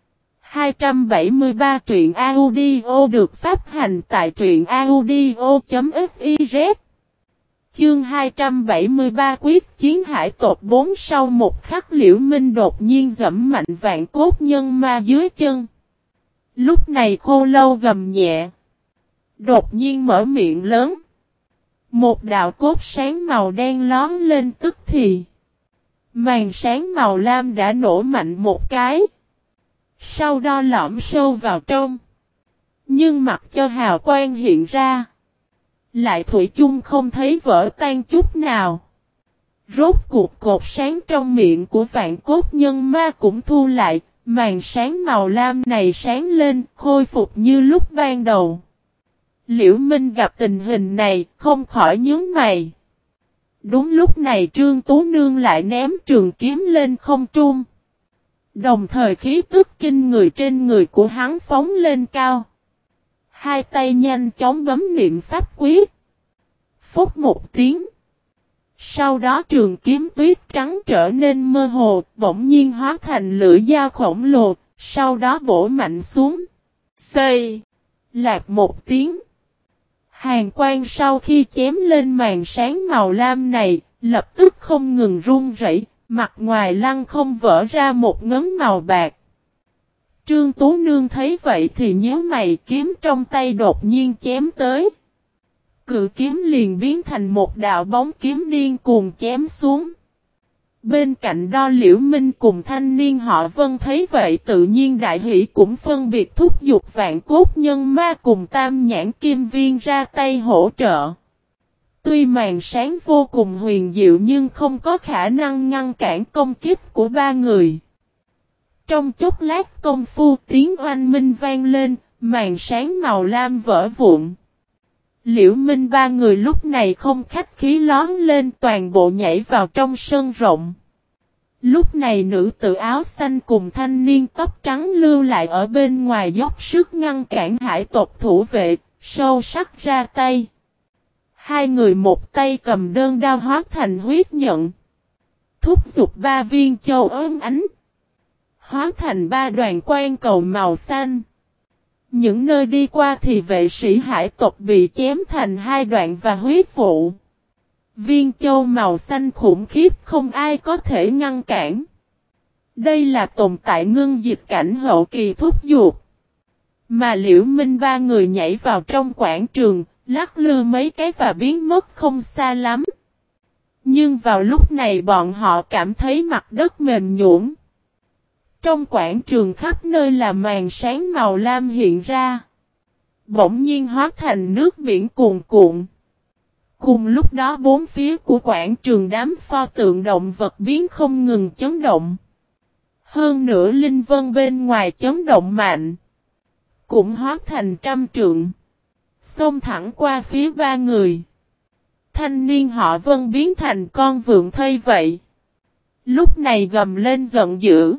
[SPEAKER 1] 273 truyện audio được phát hành tại truyện audio.fiz. Chương 273 quyết chiến hải tộc 4. Sau một khắc Liễu Minh đột nhiên giẫm mạnh Vạn Cốt Nhân Ma dưới chân. Lúc này Khô Lâu gầm nhẹ. Đột nhiên mở miệng lớn. Một đạo cốt sáng màu đen lóm lên tức thì. Màn sáng màu lam đã nổ mạnh một cái. Sau đó lõm sâu vào trong. Nhưng mặc cho hào quang hiện ra. Lại thủy chung không thấy vỡ tan chút nào. Rốt cuộc cột sáng trong miệng của Vạn Cốt Nhân Ma cũng thu lại. Màn sáng màu lam này sáng lên khôi phục như lúc ban đầu. Liễu Minh gặp tình hình này không khỏi nhướng mày. Đúng lúc này Trương Tú Nương lại ném trường kiếm lên không trung. Đồng thời khí tức kinh người trên người của hắn phóng lên cao. Hai tay nhanh chóng bấm niệm pháp quyết. Phốc một tiếng. Sau đó trường kiếm tuyết trắng trở nên mơ hồ, bỗng nhiên hóa thành lưỡi dao khổng lồ, sau đó bổ mạnh xuống. Xây! Lạc một tiếng. Hàn quang sau khi chém lên màn sáng màu lam này, lập tức không ngừng run rẩy, mặt ngoài lăng không vỡ ra một ngấn màu bạc. Trương Tú Nương thấy vậy thì nhíu mày, kiếm trong tay đột nhiên chém tới. Cự kiếm liền biến thành một đạo bóng kiếm điên cuồng chém xuống. Bên cạnh đó Liễu Minh cùng thanh niên họ Vân thấy vậy tự nhiên đại hỷ, cũng phân biệt thúc giục Vạn Cốt Nhân Ma cùng Tam Nhãn Kim Viên ra tay hỗ trợ. Tuy màn sáng vô cùng huyền diệu nhưng không có khả năng ngăn cản công kích của ba người. Trong chốc lát công phu tiếng oanh minh vang lên, màn sáng màu lam vỡ vụn. Liễu Minh ba người lúc này không khách khí lón lên, toàn bộ nhảy vào trong sân rộng. Lúc này nữ tử áo xanh cùng thanh niên tóc trắng lưu lại ở bên ngoài dốc sức ngăn cản hải tộc thủ vệ, sâu sắc ra tay. Hai người một tay cầm đơn đao hóa thành huyết nhận. Thúc giục ba viên châu ốm ánh. Hóa thành ba đoàn quang cầu màu xanh. Những nơi đi qua thì vệ sĩ hải tộc bị chém thành hai đoạn và huyết vụ. Viên châu màu xanh khủng khiếp không ai có thể ngăn cản. Đây là tồn tại ngưng dịch cảnh hậu kỳ thúc giục. Mà Liễu Minh ba người nhảy vào trong quảng trường, lắc lư mấy cái và biến mất không xa lắm. Nhưng vào lúc này bọn họ cảm thấy mặt đất mềm nhũn. Trong quảng trường khắp nơi là màn sáng màu lam hiện ra. Bỗng nhiên hóa thành nước biển cuồn cuộn. Cùng lúc đó bốn phía của quảng trường đám pho tượng động vật biến không ngừng chấn động. Hơn nữa linh vân bên ngoài chấn động mạnh. Cũng hóa thành trăm trượng. Xông thẳng qua phía ba người. Thanh niên họ Vân biến thành con vượn thây vậy. Lúc này gầm lên giận dữ.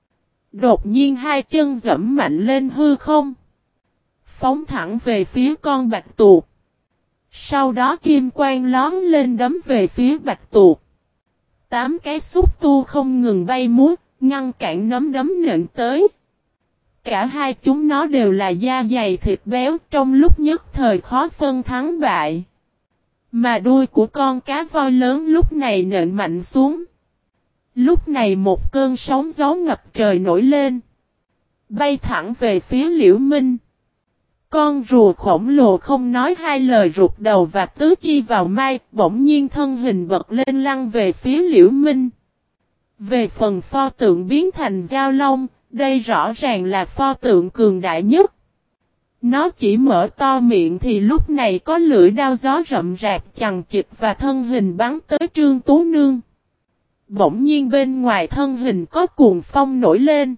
[SPEAKER 1] Đột nhiên hai chân giẫm mạnh lên hư không. Phóng thẳng về phía con bạch tuộc. Sau đó kim quang lón lên đấm về phía bạch tuộc. 8 cái xúc tu không ngừng bay múa, ngăn cản nắm đấm nện tới. Cả hai chúng nó đều là da dày thịt béo, trong lúc nhất thời khó phân thắng bại. Mà đuôi của con cá voi lớn lúc này nện mạnh xuống. Lúc này một cơn sóng gió ngập trời nổi lên. Bay thẳng về phía Liễu Minh. Con rùa khổng lồ không nói hai lời rụt đầu và tứ chi vào mai, bỗng nhiên thân hình bật lên lăn về phía Liễu Minh. Về phần pho tượng biến thành dao long, đây rõ ràng là pho tượng cường đại nhất. Nó chỉ mở to miệng thì lúc này có lưỡi đao gió rậm rạp chằng chịt và thân hình bắn tới Trương Tú Nương. Bỗng nhiên bên ngoài thân hình có cuồng phong nổi lên.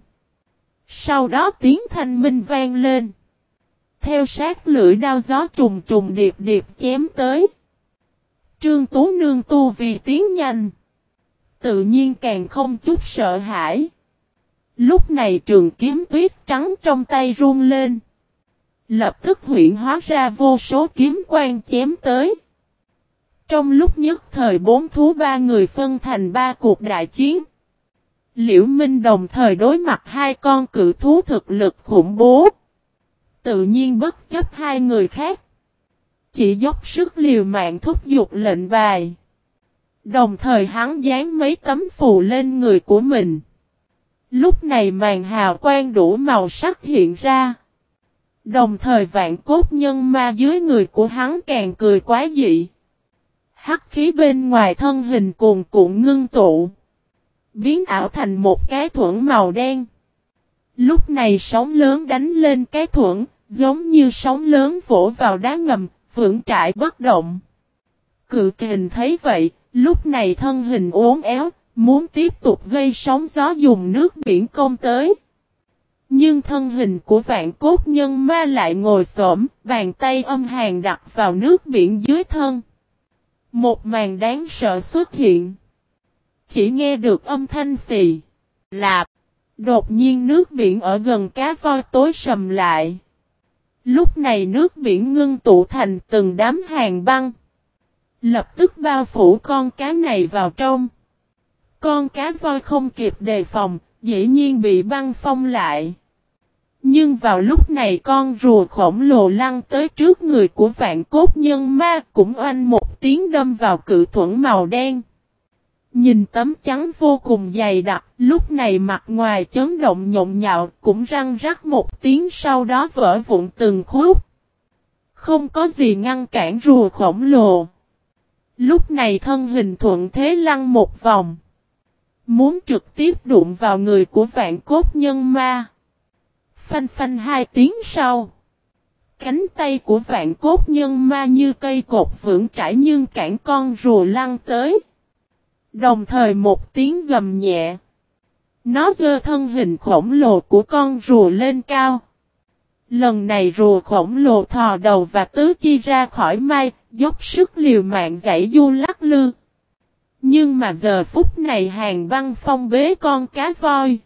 [SPEAKER 1] Sau đó tiếng thanh minh vang lên. Theo sát lưỡi đao gió trùng trùng điệp điệp chém tới. Trương Tú Nương tu vì tiến nhanh. Tự nhiên càng không chút sợ hãi. Lúc này trường kiếm tuyết trắng trong tay run lên. Lập tức huyễn hóa ra vô số kiếm quang chém tới. Trong lúc nhất thời bốn thú ba người phân thành ba cuộc đại chiến. Liễu Minh đồng thời đối mặt hai con cự thú thực lực khủng bố. Tự nhiên bất chấp hai người khác. Chỉ dốc sức liều mạng thúc giục lệnh bài. Đồng thời hắn dán mấy tấm phù lên người của mình. Lúc này màn hào quang đủ màu sắc hiện ra. Đồng thời vạn cốt nhân ma dưới người của hắn càng cười quá dị. Hắc khí bên ngoài thân hình cuồn cuộn ngưng tụ. Biến ảo thành một cái thuẫn màu đen. Lúc này sóng lớn đánh lên cái thuẫn, giống như sóng lớn vỗ vào đá ngầm, vững trãi bất động. Cự kình thấy vậy, lúc này thân hình uốn éo, muốn tiếp tục gây sóng gió dùng nước biển công tới. Nhưng thân hình của vạn cốt nhân ma lại ngồi xổm, bàn tay âm hàn đặt vào nước biển dưới thân. Một màn đáng sợ xuất hiện. Chỉ nghe được âm thanh xì, lạp. Đột nhiên nước biển ở gần cá voi tối sầm lại. Lúc này nước biển ngưng tụ thành từng đám hàn băng. Lập tức bao phủ con cá này vào trong. Con cá voi không kịp đề phòng, dĩ nhiên bị băng phong lại. Nhưng vào lúc này con rùa khổng lồ lăn tới trước người của vạn cốt nhân ma cũng oanh một tiếng đâm vào cự thuẫn màu đen. Nhìn tấm chắn vô cùng dày đặc, lúc này mặt ngoài chấn động nhộn nhạo cũng răng rắc một tiếng sau đó vỡ vụn từng khúc. Không có gì ngăn cản rùa khổng lồ. Lúc này thân hình thuận thế lăn một vòng. Muốn trực tiếp đụng vào người của vạn cốt nhân ma. Phanh phanh hai tiếng sau. Cánh tay của vạn cốt nhân ma như cây cột vững chãi nhưng cản con rùa lăn tới. Đồng thời một tiếng gầm nhẹ. Nó giơ thân hình khổng lồ của con rùa lên cao. Lần này rùa khổng lồ thò đầu và tứ chi ra khỏi mai, dốc sức liều mạng giãy du lắc lư. Nhưng mà giờ phút này Hàn Băng phong bế con cá voi.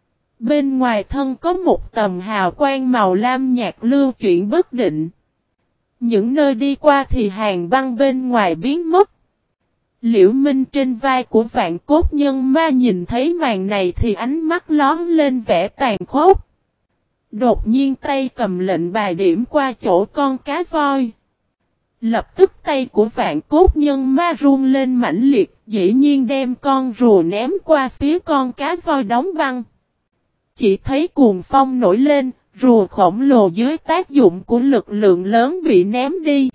[SPEAKER 1] Bên ngoài thân có một tầm hào quang màu lam nhạt lưu chuyển bất định. Những nơi đi qua thì Hàn Băng bên ngoài biến mất. Liễu Minh trên vai của vạn cốt nhân ma nhìn thấy màn này thì ánh mắt lóe lên vẻ tàn khốc. Đột nhiên tay cầm lệnh bài điểm qua chỗ con cá voi. Lập tức tay của vạn cốt nhân ma run lên mãnh liệt, dĩ nhiên đem con rùa ném qua phía con cá voi đóng băng. Chỉ thấy cuồng phong nổi lên, rùa khổng lồ dưới tác dụng của lực lượng lớn bị ném đi.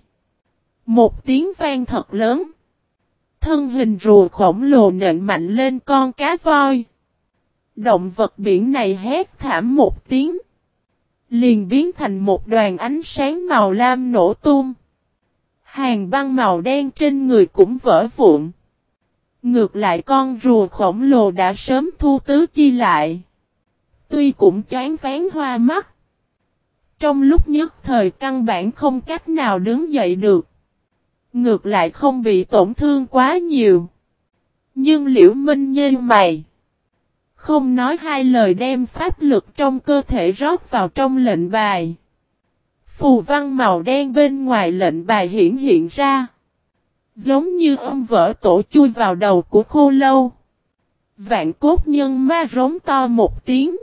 [SPEAKER 1] Một tiếng vang thật lớn. Thân hình rùa khổng lồ nện mạnh lên con cá voi. Động vật biển này hét thảm một tiếng. Liền biến thành một đoàn ánh sáng màu lam nổ tung. Hàn băng màu đen trên người cũng vỡ vụn. Ngược lại con rùa khổng lồ đã sớm thu tứ chi lại. Tuy cũng choáng váng hoa mắt. Trong lúc nhất thời căn bản không cách nào đứng dậy được. Ngược lại không bị tổn thương quá nhiều. Nhưng Liễu Minh nhếch mày. Không nói hai lời đem pháp lực trong cơ thể rót vào trong lệnh bài. Phù văn màu đen bên ngoài lệnh bài hiện ra. Giống như ông vỡ tổ chui vào đầu của khô lâu. Vạn cốt nhân ma rống to một tiếng.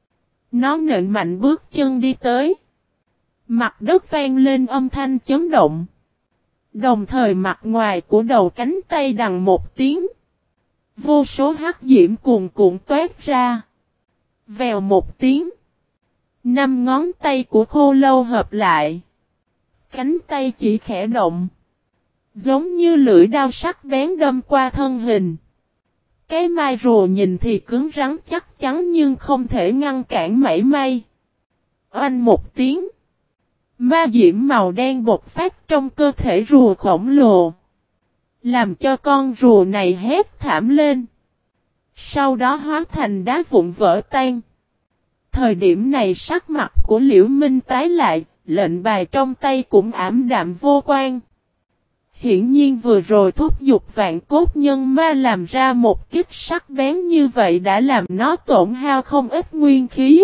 [SPEAKER 1] Nó nện mạnh bước chân đi tới. Mặt đất vang lên âm thanh chấn động. Đồng thời mặt ngoài của đầu cánh tay đằng một tiếng. Vô số hắc diễm cuồn cuộn toát ra. Vèo một tiếng. 5 ngón tay của khô lâu hợp lại. Cánh tay chỉ khẽ động. Giống như lưỡi dao sắc bén đâm qua thân hình. Cái mai rùa nhìn thì cứng rắn chắc chắn nhưng không thể ngăn cản mảy may. Oanh một tiếng. Ma diễm màu đen bộc phát trong cơ thể rùa khổng lồ. Làm cho con rùa này hét thảm lên. Sau đó hóa thành đá vụn vỡ tan. Thời điểm này sắc mặt của Liễu Minh tái lại, lệnh bài trong tay cũng ảm đạm vô quan. Hiển nhiên vừa rồi thúc giục vạn cốt nhân ma làm ra một kích sắc bén như vậy đã làm nó tổn hao không ít nguyên khí.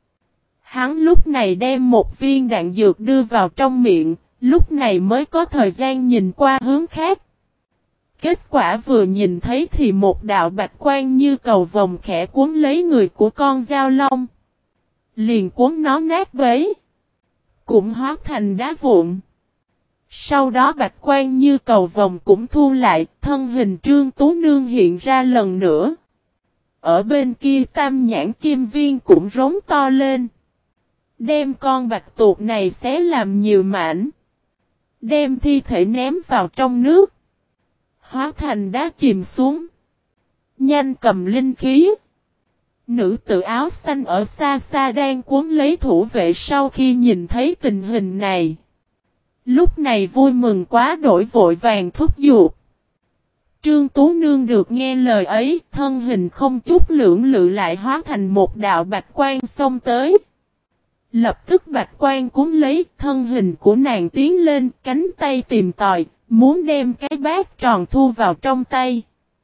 [SPEAKER 1] Hắn lúc này đem một viên đạn dược đưa vào trong miệng, lúc này mới có thời gian nhìn qua hướng khác. Kết quả vừa nhìn thấy thì một đạo bạch quang như cầu vồng khẽ cuốn lấy người của con dao long. Liền cuốn nó nát bấy. Cũng hóa thành đá vụn. Sau đó bạch quang như cầu vồng cũng thu lại, thân hình Trương Tú Nương hiện ra lần nữa. Ở bên kia tam nhãn kim viên cũng rống to lên. Đem con bạch tuộc này xé làm nhiều mảnh. Đem thi thể ném vào trong nước. Hóa thành đá chìm xuống. Nhanh cầm linh khí. Nữ tử áo xanh ở xa xa đang cuốn lấy thủ vệ sau khi nhìn thấy tình hình này. Lúc này vui mừng quá đổi vội vàng thúc giục. Trương Tú Nương được nghe lời ấy, thân hình không chút lưỡng lự lại hóa thành một đạo bạch quang xông tới. Lập tức bạch quang cuốn lấy thân hình của nàng tiến lên, cánh tay tìm tòi, muốn đem cái bát tròn thu vào trong tay.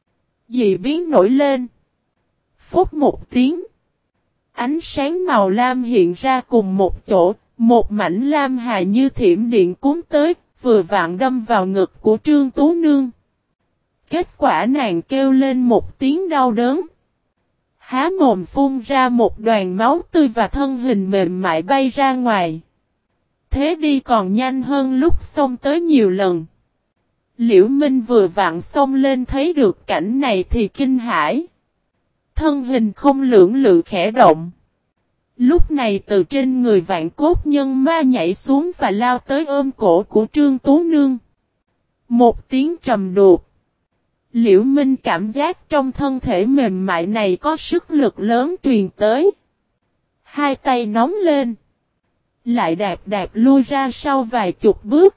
[SPEAKER 1] Dị biến nổi lên. Phút một tiếng. Ánh sáng màu lam hiện ra cùng một chỗ, một mảnh lam hài như thiểm điện cuốn tới, vừa vặn đâm vào ngực của Trương Tú Nương. Kết quả nàng kêu lên một tiếng đau đớn. há mồm phun ra một đoàn máu tươi và thân hình mềm mại bay ra ngoài. Thế đi còn nhanh hơn lúc xông tới nhiều lần. Liễu Minh vừa vặn xông lên thấy được cảnh này thì kinh hãi. Thân hình không lưỡng lự khẽ động. Lúc này từ trên người Vạn Cốt Nhân Ma nhảy xuống và lao tới ôm cổ của Trương Tú Nương. Một tiếng trầm đục. Liễu Minh cảm giác trong thân thể mềm mại này có sức lực lớn truyền tới. Hai tay nóng lên. Lại đạp lui ra sau vài chục bước.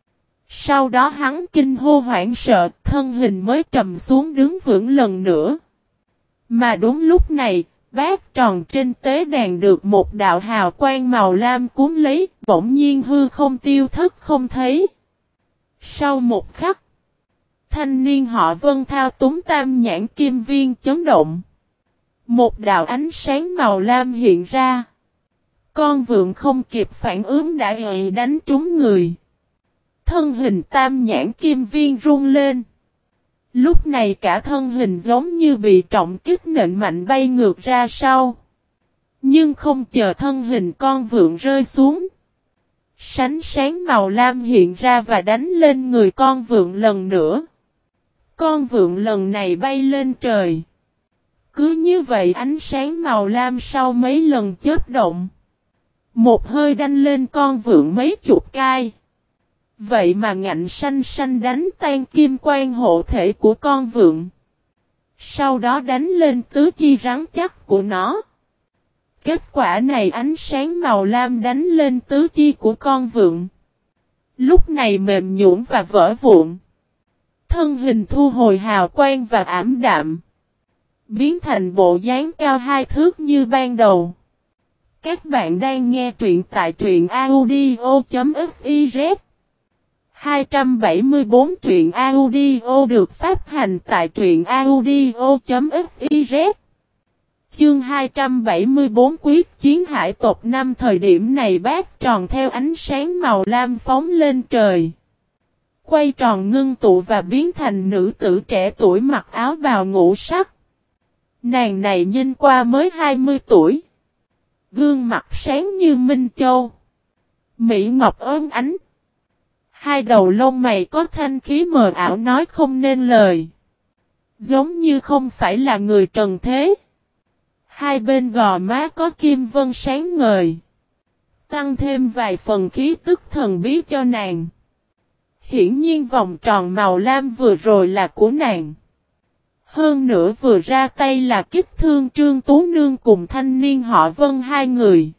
[SPEAKER 1] Sau đó hắn kinh hô hoảng sợ, thân hình mới trầm xuống đứng vững lần nữa. Mà đúng lúc này, bát tròn trên tế đàn được một đạo hào quang màu lam cuốn lấy, bỗng nhiên hư không tiêu thất không thấy. Sau một khắc, thanh niên họ Vân thao túng tam nhãn kim viên chấn động. Một đạo ánh sáng màu lam hiện ra. Con vượn không kịp phản ứng đã đánh trúng người. Thân hình tam nhãn kim viên rung lên. Lúc này cả thân hình giống như bị trọng kích nện mạnh bay ngược ra sau. Nhưng không chờ thân hình con vượn rơi xuống. Sánh sáng màu lam hiện ra và đánh lên người con vượn lần nữa. Con vượn lần này bay lên trời. Cứ như vậy ánh sáng màu lam sau mấy lần chớp động. Một hơi đánh lên con vượn mấy chục cai. Vậy mà ngạnh xanh xanh đánh tan kim quan hộ thể của con vượn. Sau đó đánh lên tứ chi rắn chắc của nó. Kết quả này ánh sáng màu lam đánh lên tứ chi của con vượn. Lúc này mềm nhũn và vỡ vụn. Thân hình thu hồi hào quang và ảm đạm. Biến thành bộ dáng cao 2 thước như ban đầu. Các bạn đang nghe truyện tại truyện audio.fiz 274 truyện audio được phát hành tại truyện audio.fiz. Chương 274 quyết chiến hải tộc năm thời điểm này bát tròn theo ánh sáng màu lam phóng lên trời. Quay tròn ngưng tụ và biến thành nữ tử trẻ tuổi mặc áo bào ngũ sắc. Nàng này nhìn qua mới 20 tuổi. Gương mặt sáng như Minh Châu. Mỹ Ngọc ơn ánh. Hai đầu lông mày có thanh khí mờ ảo nói không nên lời. Giống như không phải là người trần thế. Hai bên gò má có kim vân sáng ngời. Tăng thêm vài phần khí tức thần bí cho nàng. Hiển nhiên vòng tròn màu lam vừa rồi là của nàng. Hơn nữa vừa ra tay là kích thương Trương Tú Nương cùng thanh niên họ Vân hai người.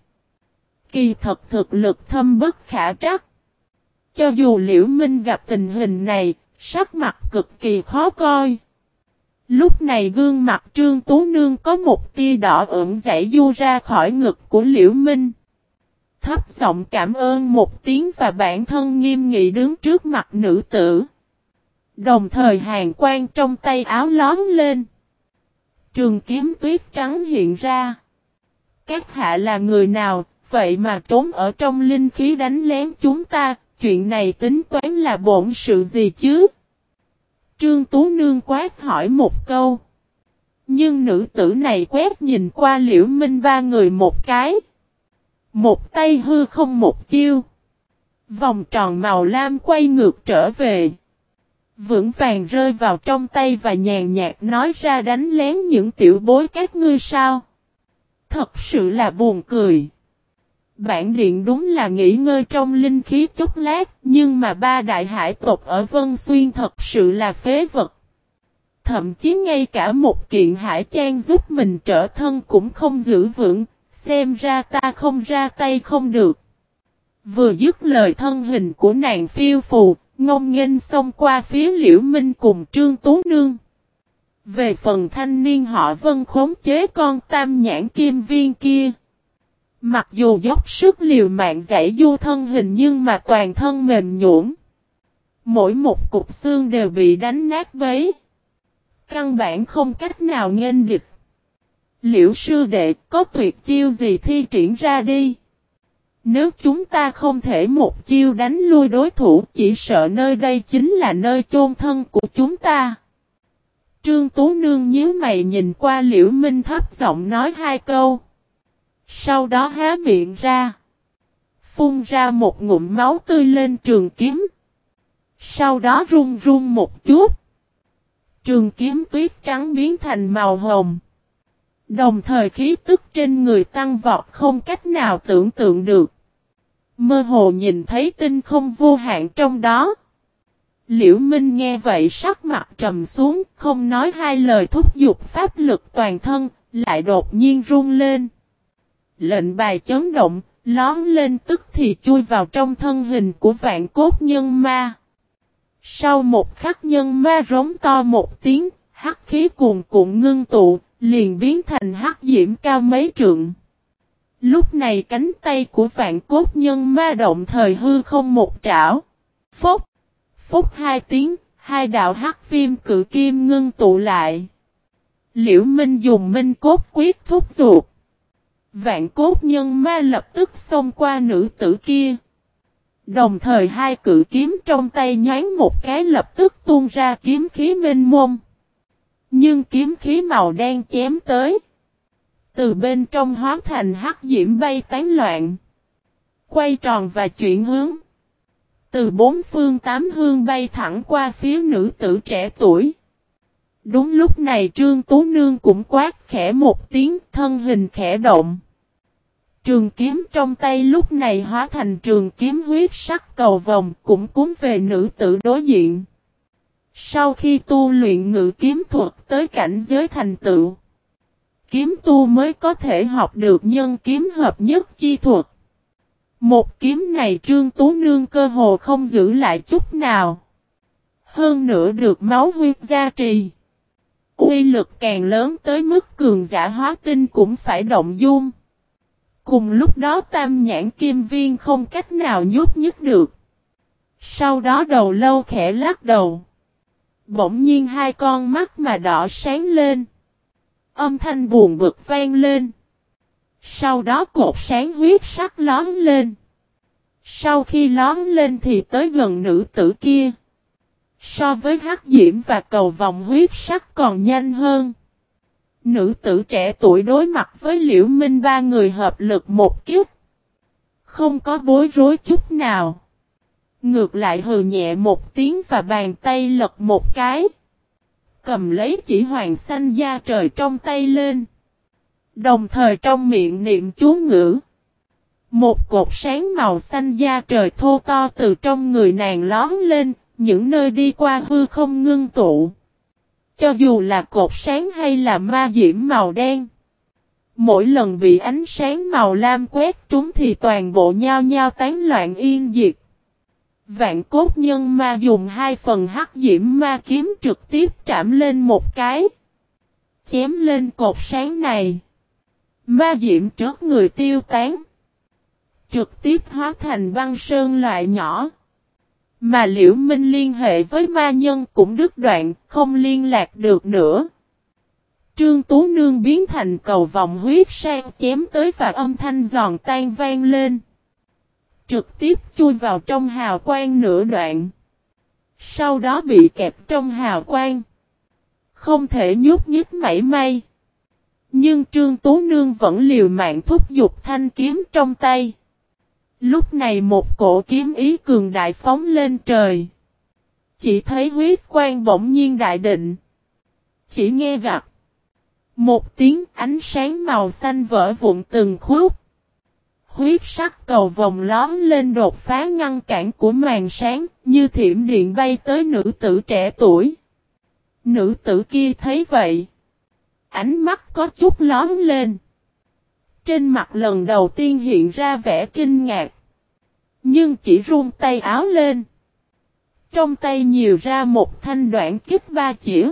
[SPEAKER 1] Kỳ thật thực lực thâm bất khả trắc. Cho dù Liễu Minh gặp tình hình này, sắc mặt cực kỳ khó coi. Lúc này gương mặt Trương Tú Nương có một tia đỏ ửng dãy du ra khỏi ngực của Liễu Minh. Thấp giọng cảm ơn một tiếng và bản thân nghiêm nghị đứng trước mặt nữ tử. Đồng thời hàn quang trong tay áo lóm lên. Trường kiếm tuyết trắng hiện ra. Các hạ là người nào, vậy mà trốn ở trong linh khí đánh lén chúng ta, chuyện này tính toán là bổn sự gì chứ? Trương Tú Nương quát hỏi một câu. Nhưng nữ tử này quét nhìn qua Liễu Minh ba người một cái. Một tay hư không một chiêu. Vòng tròn màu lam quay ngược trở về. Vững vàng rơi vào trong tay và nhàn nhạt nói ra đánh lén những tiểu bối các ngươi sao. Thật sự là buồn cười. Bản điện đúng là nghỉ ngơi trong linh khí chốc lát, nhưng mà ba đại hải tộc ở Vân Xuyên thật sự là phế vật. Thậm chí ngay cả một kiện hải trang giúp mình trở thân cũng không giữ vững, xem ra ta không ra tay không được. Vừa dứt lời thân hình của nàng phiêu phù, ngông nghênh xông qua phía Liễu Minh cùng Trương Tú Nương. Về phần thanh niên họ Vân khống chế con tam nhãn kim viên kia. Mặc dù dốc sức liều mạng giải du thân hình nhưng mà toàn thân mềm nhũn. Mỗi một cục xương đều bị đánh nát bấy. Căn bản không cách nào nghênh địch. Liễu sư đệ có tuyệt chiêu gì thi triển ra đi. Nếu chúng ta không thể một chiêu đánh lui đối thủ chỉ sợ nơi đây chính là nơi chôn thân của chúng ta. Trương Tú Nương nhíu mày nhìn qua Liễu Minh thấp giọng nói hai câu. Sau đó há miệng ra. Phun ra một ngụm máu tươi lên trường kiếm. Sau đó run run một chút. Trường kiếm tuyết trắng biến thành màu hồng. Đồng thời khí tức trên người tăng vọt không cách nào tưởng tượng được. Mơ hồ nhìn thấy tinh không vô hạn trong đó. Liễu Minh nghe vậy sắc mặt trầm xuống, không nói hai lời thúc giục pháp lực toàn thân, lại đột nhiên run lên. Lệnh bài chấn động, lóm lên tức thì chui vào trong thân hình của vạn cốt nhân ma. Sau một khắc nhân ma rống to một tiếng, hắc khí cuồn cuộn ngưng tụ, liền biến thành hắc diễm cao mấy trượng. Lúc này cánh tay của vạn cốt nhân ma động thời hư không một trảo. Phốc, phốc hai tiếng, hai đạo hắc viêm cự kim ngưng tụ lại. Liễu Minh dùng minh cốt quyết thúc giục. Vạn cốt nhân ma lập tức xông qua nữ tử kia. Đồng thời hai cự kiếm trong tay nhoáng một cái lập tức tuôn ra kiếm khí mênh mông. Nhưng kiếm khí màu đen chém tới. Từ bên trong hóa thành hắc diễm bay tán loạn. Quay tròn và chuyển hướng. Từ bốn phương tám hướng bay thẳng qua phía nữ tử trẻ tuổi. Đúng lúc này Trương Tú Nương cũng quát khẽ một tiếng, thân hình khẽ động. Trường kiếm trong tay lúc này hóa thành trường kiếm huyết sắc cầu vồng cũng cuốn về nữ tử đối diện. Sau khi tu luyện ngự kiếm thuật tới cảnh giới thành tựu, kiếm tu mới có thể học được nhân kiếm hợp nhất chi thuật. Một kiếm này Trương Tú Nương cơ hồ không giữ lại chút nào. Hơn nữa được máu huyết gia trì. Uy lực càng lớn tới mức cường giả hóa tinh cũng phải động dung. Cùng lúc đó tam nhãn kim viên không cách nào nhúc nhích được. Sau đó đầu lâu khẽ lắc đầu. Bỗng nhiên hai con mắt mà đỏ sáng lên. Âm thanh buồn bực vang lên. Sau đó cột sáng huyết sắc lóm lên. Sau khi lóm lên thì tới gần nữ tử kia. So với hắc diễm và cầu vòng huyết sắc còn nhanh hơn. Nữ tử trẻ tuổi đối mặt với Liễu Minh ba người hợp lực một kiếp. Không có bối rối chút nào. Ngược lại hừ nhẹ một tiếng và bàn tay lật một cái. Cầm lấy chỉ hoàng xanh da trời trong tay lên. Đồng thời trong miệng niệm chú ngữ. Một cột sáng màu xanh da trời thô to từ trong người nàng lóm lên, những nơi đi qua hư không ngưng tụ. Cho dù là cột sáng hay là ma diễm màu đen. Mỗi lần bị ánh sáng màu lam quét trúng thì toàn bộ nhao nhao tán loạn yên diệt. Vạn cốt nhân ma dùng hai phần hắc diễm ma kiếm trực tiếp trảm lên một cái. Chém lên cột sáng này. Ma diễm trước người tiêu tán. Trực tiếp hóa thành băng sơn loại nhỏ. Mà Liễu Minh liên hệ với ma nhân cũng đứt đoạn, không liên lạc được nữa. Trương Tú Nương biến thành cầu vòng huyết sang chém tới và âm thanh giòn tan vang lên. Trực tiếp chui vào trong hào quang nửa đoạn. Sau đó bị kẹp trong hào quang. Không thể nhúc nhích mảy may. Nhưng Trương Tú Nương vẫn liều mạng thúc giục thanh kiếm trong tay. Lúc này một cổ kiếm ý cường đại phóng lên trời. Chỉ thấy huyết quang bỗng nhiên đại định. Chỉ nghe gặp. Một tiếng ánh sáng màu xanh vỡ vụn từng khúc. Huyết sắc cầu vòng lóm lên đột phá ngăn cản của màn sáng, như thiểm điện bay tới nữ tử trẻ tuổi. Nữ tử kia thấy vậy. Ánh mắt có chút lóm lên. Trên mặt lần đầu tiên hiện ra vẻ kinh ngạc. Nhưng chỉ run tay áo lên. Trong tay nhiều ra một thanh đoạn kích ba chĩa.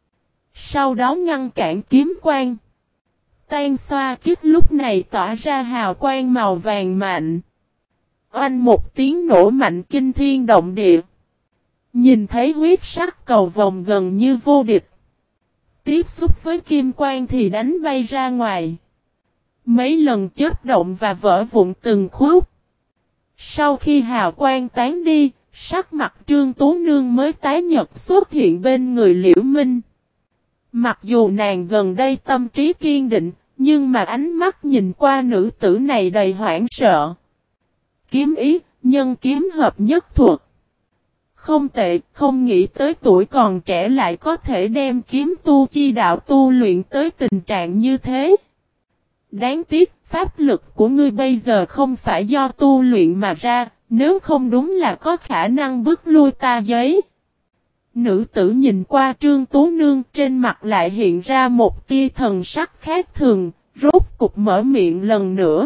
[SPEAKER 1] Sau đó ngăn cản kiếm quang. Tan xoa kích lúc này tỏa ra hào quang màu vàng mạnh. Oanh một tiếng nổ mạnh kinh thiên động địa. Nhìn thấy huyết sắc cầu vòng gần như vô địch. Tiếp xúc với kim quang thì đánh bay ra ngoài. Mấy lần chớp động và vỡ vụn từng khúc. Sau khi hào quang tán đi, sắc mặt Trương Tú Nương mới tái nhật xuất hiện bên người Liễu Minh. Mặc dù nàng gần đây tâm trí kiên định, nhưng mà ánh mắt nhìn qua nữ tử này đầy hoảng sợ. Kiếm ý, nhân kiếm hợp nhất thuật. Không tệ, không nghĩ tới tuổi còn trẻ lại có thể đem kiếm tu chi đạo tu luyện tới tình trạng như thế. Đáng tiếc, pháp lực của ngươi bây giờ không phải do tu luyện mà ra, nếu không đúng là có khả năng bức lui ta giấy. Nữ tử nhìn qua Trương Tú Nương, trên mặt lại hiện ra một tia thần sắc khác thường, rốt cục mở miệng lần nữa.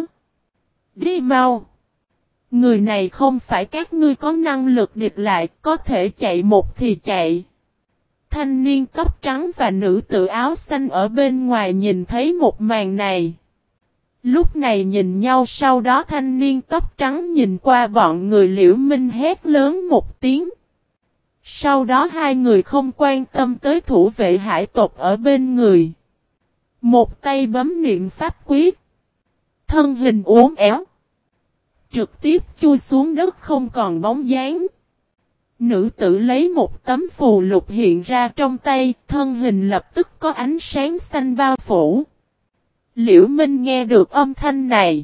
[SPEAKER 1] Đi mau! Người này không phải các ngươi có năng lực địch lại, có thể chạy một thì chạy. Thanh niên tóc trắng và nữ tử áo xanh ở bên ngoài nhìn thấy một màn này. Lúc này nhìn nhau, sau đó thanh niên tóc trắng nhìn qua bọn người Liễu Minh hét lớn một tiếng. Sau đó hai người không quan tâm tới thủ vệ hải tộc ở bên người. Một tay bấm niệm pháp quyết. Thân hình uốn éo. Trực tiếp chui xuống đất không còn bóng dáng. Nữ tử lấy một tấm phù lục hiện ra trong tay, thân hình lập tức có ánh sáng xanh bao phủ. Liễu Minh nghe được âm thanh này.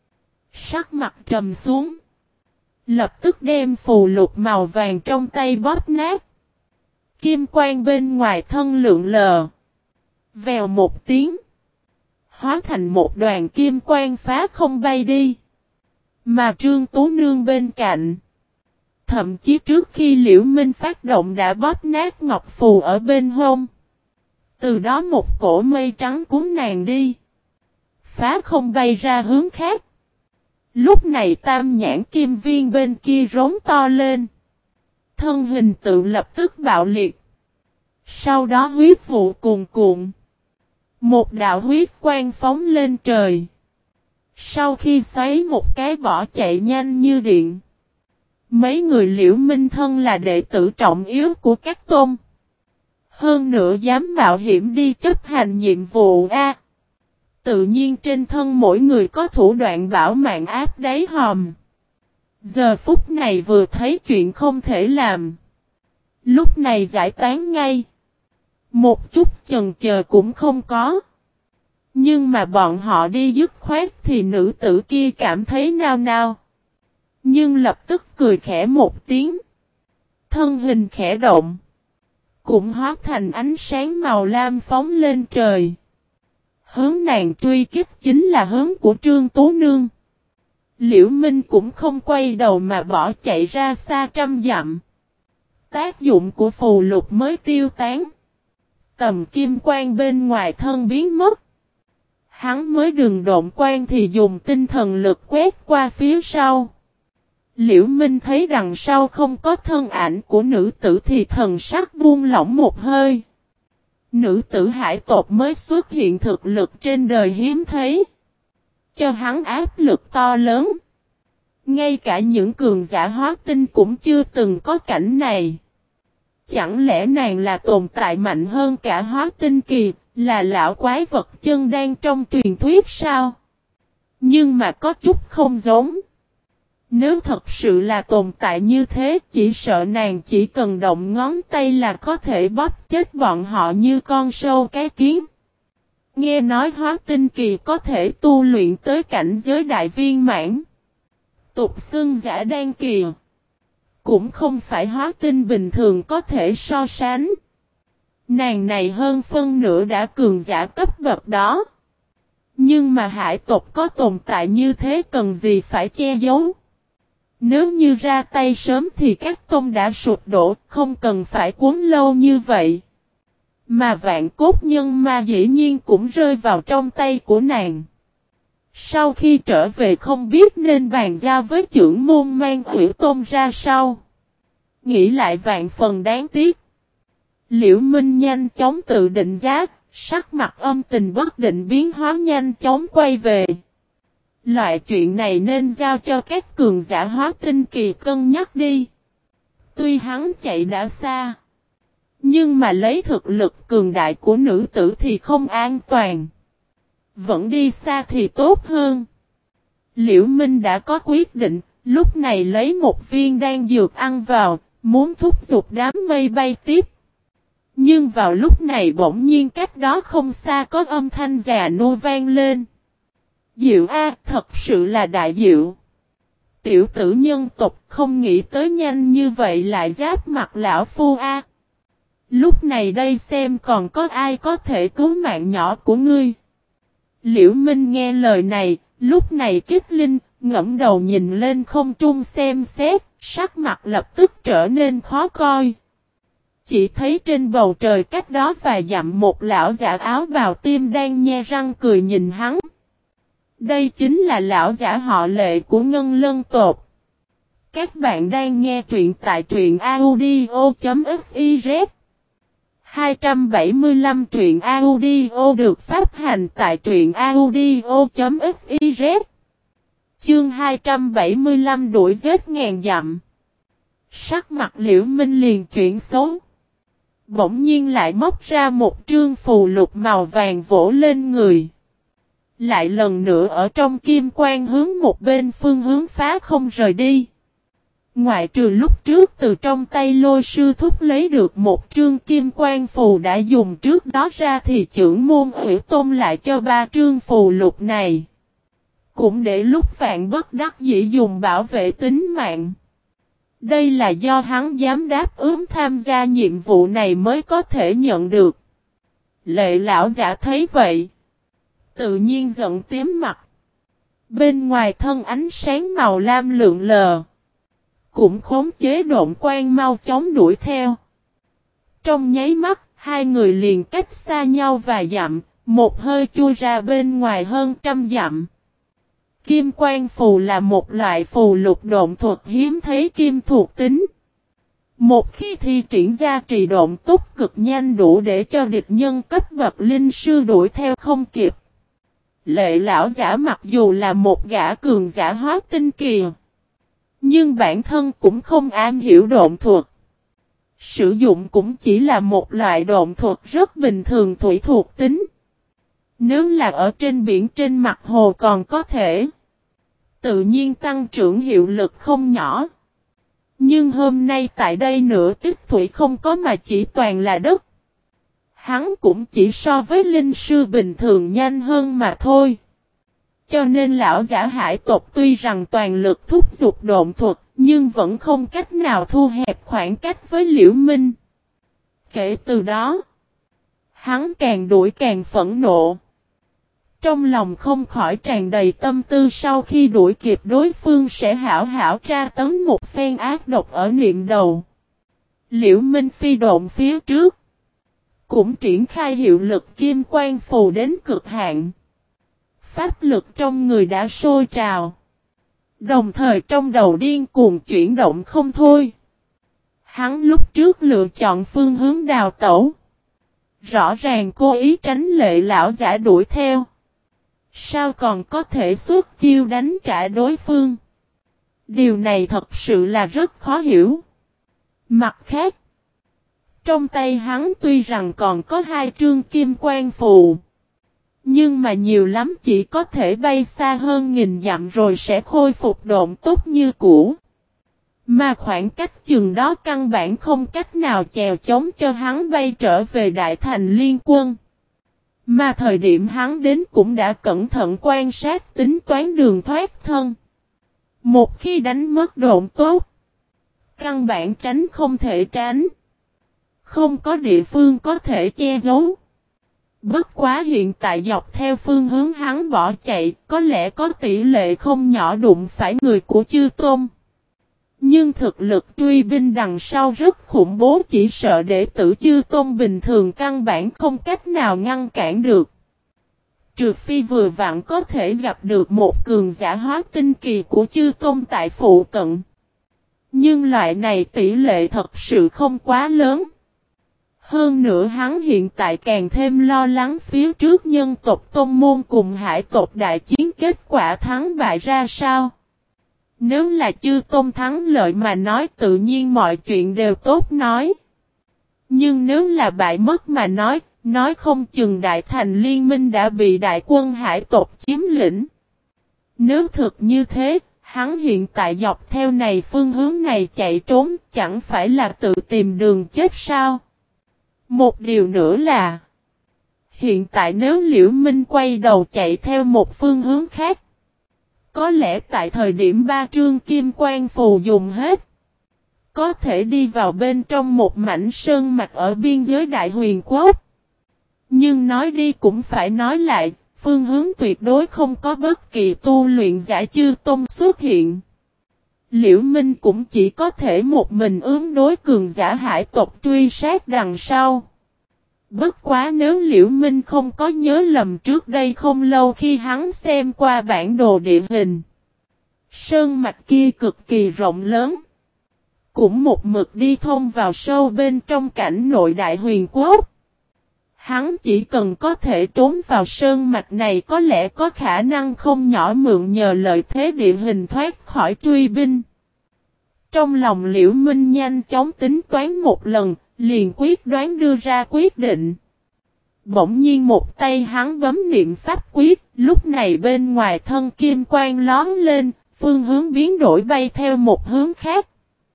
[SPEAKER 1] Sắc mặt trầm xuống. Lập tức đem phù lục màu vàng trong tay bóp nát. Kim quang bên ngoài thân lượn lờ. Vèo một tiếng. Hóa thành một đoàn kim quang phá không bay đi. Mà Trương Tú Nương bên cạnh. Thậm chí trước khi Liễu Minh phát động đã bóp nát ngọc phù ở bên hông. Từ đó một cổ mây trắng cuốn nàng đi. Phá không bay ra hướng khác. Lúc này tam nhãn kim viên bên kia rống to lên. Thân hình tự lập tức bạo liệt. Sau đó huyết vụ cuồn cuộn. Một đạo huyết quang phóng lên trời. Sau khi xoáy một cái bỏ chạy nhanh như điện. Mấy người Liễu Minh thân là đệ tử trọng yếu của các tôn. Hơn nữa dám mạo hiểm đi chấp hành nhiệm vụ A. Tự nhiên trên thân mỗi người có thủ đoạn bảo mạng áp đáy hòm. Giờ phút này vừa thấy chuyện không thể làm. Lúc này giải tán ngay. Một chút chần chờ cũng không có. Nhưng mà bọn họ đi dứt khoát thì nữ tử kia cảm thấy nao nao. Nhưng lập tức cười khẽ một tiếng. Thân hình khẽ động. Cũng hóa thành ánh sáng màu lam phóng lên trời. Hướng nàng truy kích chính là hướng của Trương Tú Nương. Liễu Minh cũng không quay đầu mà bỏ chạy ra xa trăm dặm. Tác dụng của phù lục mới tiêu tán. Tầm kim quang bên ngoài thân biến mất. Hắn mới đường độn quang thì dùng tinh thần lực quét qua phía sau. Liễu Minh thấy đằng sau không có thân ảnh của nữ tử thì thần sắc buông lỏng một hơi. Nữ tử hải tộc mới xuất hiện thực lực trên đời hiếm thấy. Cho hắn áp lực to lớn. Ngay cả những cường giả hóa tinh cũng chưa từng có cảnh này. Chẳng lẽ nàng là tồn tại mạnh hơn cả hóa tinh kỳ, là lão quái vật chân đan trong truyền thuyết sao? Nhưng mà có chút không giống. Nếu thật sự là tồn tại như thế, chỉ sợ nàng chỉ cần động ngón tay là có thể bóp chết bọn họ như con sâu cái kiến. Nghe nói hóa tinh kỳ có thể tu luyện tới cảnh giới đại viên mãn. Tục xưng giả đan kỳ. Cũng không phải hóa tinh bình thường có thể so sánh. Nàng này hơn phân nửa đã cường giả cấp bậc đó. Nhưng mà hải tộc có tồn tại như thế cần gì phải che giấu. Nếu như ra tay sớm thì các tôn đã sụp đổ, không cần phải cuốn lâu như vậy. Mà vạn cốt nhân ma dĩ nhiên cũng rơi vào trong tay của nàng. Sau khi trở về không biết nên bàn giao với trưởng môn mang Hủy Tôn ra sao. Nghĩ lại vạn phần đáng tiếc. Liễu Minh nhanh chóng tự định giá, sắc mặt âm tình bất định biến hóa nhanh chóng quay về. Loại chuyện này nên giao cho các cường giả hóa tinh kỳ cân nhắc đi. Tuy hắn chạy đã xa, nhưng mà lấy thực lực cường đại của nữ tử thì không an toàn. Vẫn đi xa thì tốt hơn. Liễu Minh đã có quyết định, lúc này lấy một viên đan dược ăn vào, muốn thúc giục đám mây bay tiếp. Nhưng vào lúc này bỗng nhiên cách đó không xa có âm thanh già nua vang lên. Diệu a, thật sự là đại diệu. Tiểu tử nhân tộc không nghĩ tới nhanh như vậy lại giáp mặt lão phu a. Lúc này đây xem còn có ai có thể cứu mạng nhỏ của ngươi. Liễu Minh nghe lời này, lúc này Kích Linh ngẫm đầu nhìn lên không trung xem xét, sắc mặt lập tức trở nên khó coi. Chỉ thấy trên bầu trời cách đó vài dặm một lão giả áo bào tim đang nhe răng cười nhìn hắn. Đây chính là lão giả họ Lệ của Ngân Lân tộc. Các bạn đang nghe truyện tại truyện audio.fiz 275 truyện audio được phát hành tại truyện audio.fiz. Chương 275 đuổi giết ngàn dặm. Sắc mặt Liễu Minh liền chuyển xấu. Bỗng nhiên lại móc ra một trương phù lục màu vàng vỗ lên người. Lại lần nữa ở trong kim quang hướng một bên phương hướng phá không rời đi. Ngoại trừ lúc trước từ trong tay Lôi sư thúc lấy được một trương kim quang phù đã dùng trước đó ra thì trưởng môn Ủy Tôn lại cho 3 trương phù lục này. Cũng để lúc vạn bất đắc dĩ dùng bảo vệ tính mạng. Đây là do hắn dám đáp ứng tham gia nhiệm vụ này mới có thể nhận được. Lệ lão giả thấy vậy. Tự nhiên giận tím mặt. Bên ngoài thân ánh sáng màu lam lượn lờ. Cũng khống chế độn quang mau chóng đuổi theo. Trong nháy mắt, hai người liền cách xa nhau vài dặm, một hơi chui ra bên ngoài hơn 100 dặm. Kim quang phù là một loại phù lục độn thuật hiếm thấy kim thuộc tính. Một khi thi triển ra trì độn tốc cực nhanh đủ để cho địch nhân cấp bậc linh sư đuổi theo không kịp. Lệ lão giả mặc dù là một gã cường giả hóa tinh kỳ, nhưng bản thân cũng không am hiểu độn thuật. Sử dụng cũng chỉ là một loại độn thuật rất bình thường thủy thuộc tính. Nếu là ở trên biển trên mặt hồ còn có thể tự nhiên tăng trưởng hiệu lực không nhỏ. Nhưng hôm nay tại đây nửa tích thủy không có mà chỉ toàn là đất. Hắn cũng chỉ so với linh sư bình thường nhanh hơn mà thôi. Cho nên lão giả hải tộc tuy rằng toàn lực thúc giục độn thuật, nhưng vẫn không cách nào thu hẹp khoảng cách với Liễu Minh. Kể từ đó, hắn càng đuổi càng phẫn nộ. Trong lòng không khỏi tràn đầy tâm tư sau khi đuổi kịp đối phương sẽ hảo hảo tra tấn một phen ác độc ở niệm đầu. Liễu Minh phi độn phía trước, cũng triển khai hiệu lực kim quang phù đến cực hạn. Pháp lực trong người đã sôi trào. Đồng thời trong đầu điên cuồng chuyển động không thôi. Hắn lúc trước lựa chọn phương hướng đào tẩu. Rõ ràng cố ý tránh lệ lão giả đuổi theo. Sao còn có thể xuất chiêu đánh trả đối phương? Điều này thật sự là rất khó hiểu. Mặt khác, trong tay hắn tuy rằng còn có 2 trương kim quang phù, nhưng mà nhiều lắm chỉ có thể bay xa hơn 1000 dặm rồi sẽ khôi phục độn tốt như cũ. Mà khoảng cách chừng đó căn bản không cách nào chèo chống cho hắn bay trở về Đại Thành Liên Quân. Mà thời điểm hắn đến cũng đã cẩn thận quan sát tính toán đường thoát thân. Một khi đánh mất độn tốt, căn bản tránh không thể tránh. Không có địa phương có thể che giấu. Bất quá hiện tại dọc theo phương hướng hắn bỏ chạy, có lẽ có tỷ lệ không nhỏ đụng phải người của Chư Tôn. Nhưng thực lực truy binh đằng sau rất khủng bố, chỉ sợ đệ tử Chư Tôn bình thường căn bản không cách nào ngăn cản được. Trừ phi vừa vặn có thể gặp được một cường giả hóa tinh kỳ của Chư Tôn tại phụ cận. Nhưng loại này tỷ lệ thật sự không quá lớn. Hơn nữa hắn hiện tại càng thêm lo lắng phía trước nhân tộc Tôn Môn cùng hải tộc đại chiến kết quả thắng bại ra sao. Nếu là Chư Tôn thắng lợi mà nói tự nhiên mọi chuyện đều tốt nói. Nhưng nếu là bại mất mà nói không chừng Đại Thành Liên Minh đã bị đại quân hải tộc chiếm lĩnh. Nếu thực như thế, hắn hiện tại dọc theo này phương hướng này chạy trốn chẳng phải là tự tìm đường chết sao? Một điều nữa là, hiện tại nếu Liễu Minh quay đầu chạy theo một phương hướng khác, có lẽ tại thời điểm ba trương kim quan phù dùng hết, có thể đi vào bên trong một mảnh sơn mạch ở biên giới Đại Huyền Quốc. Nhưng nói đi cũng phải nói lại, phương hướng tuyệt đối không có bất kỳ tu luyện giả chư tôn xuất hiện. Liễu Minh cũng chỉ có thể một mình ứng đối cường giả hải tộc truy sát đằng sau. Bất quá nếu Liễu Minh không có nhớ lầm trước đây không lâu khi hắn xem qua bản đồ địa hình, sơn mạch kia cực kỳ rộng lớn, cũng một mực đi thông vào sâu bên trong cảnh nội Đại Huyền Quốc. Hắn chỉ cần có thể trốn vào sơn mạch này có lẽ có khả năng không nhỏ mượn nhờ lợi thế địa hình thoát khỏi truy binh. Trong lòng Liễu Minh nhanh chóng tính toán một lần, liền quyết đoán đưa ra quyết định. Bỗng nhiên một tay hắn bấm niệm pháp quyết, lúc này bên ngoài thân kim quang lóe lên, phương hướng biến đổi bay theo một hướng khác.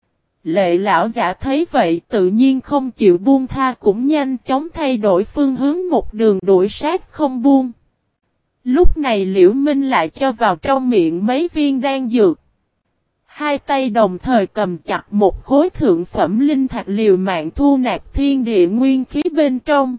[SPEAKER 1] Lệ lão giả thấy vậy tự nhiên không chịu buông tha cũng nhanh chóng thay đổi phương hướng một đường đuổi sát không buông. Lúc này Liễu Minh lại cho vào trong miệng mấy viên đan dược. Hai tay đồng thời cầm chặt một khối thượng phẩm linh thạch liều mạng thu nạp thiên địa nguyên khí bên trong.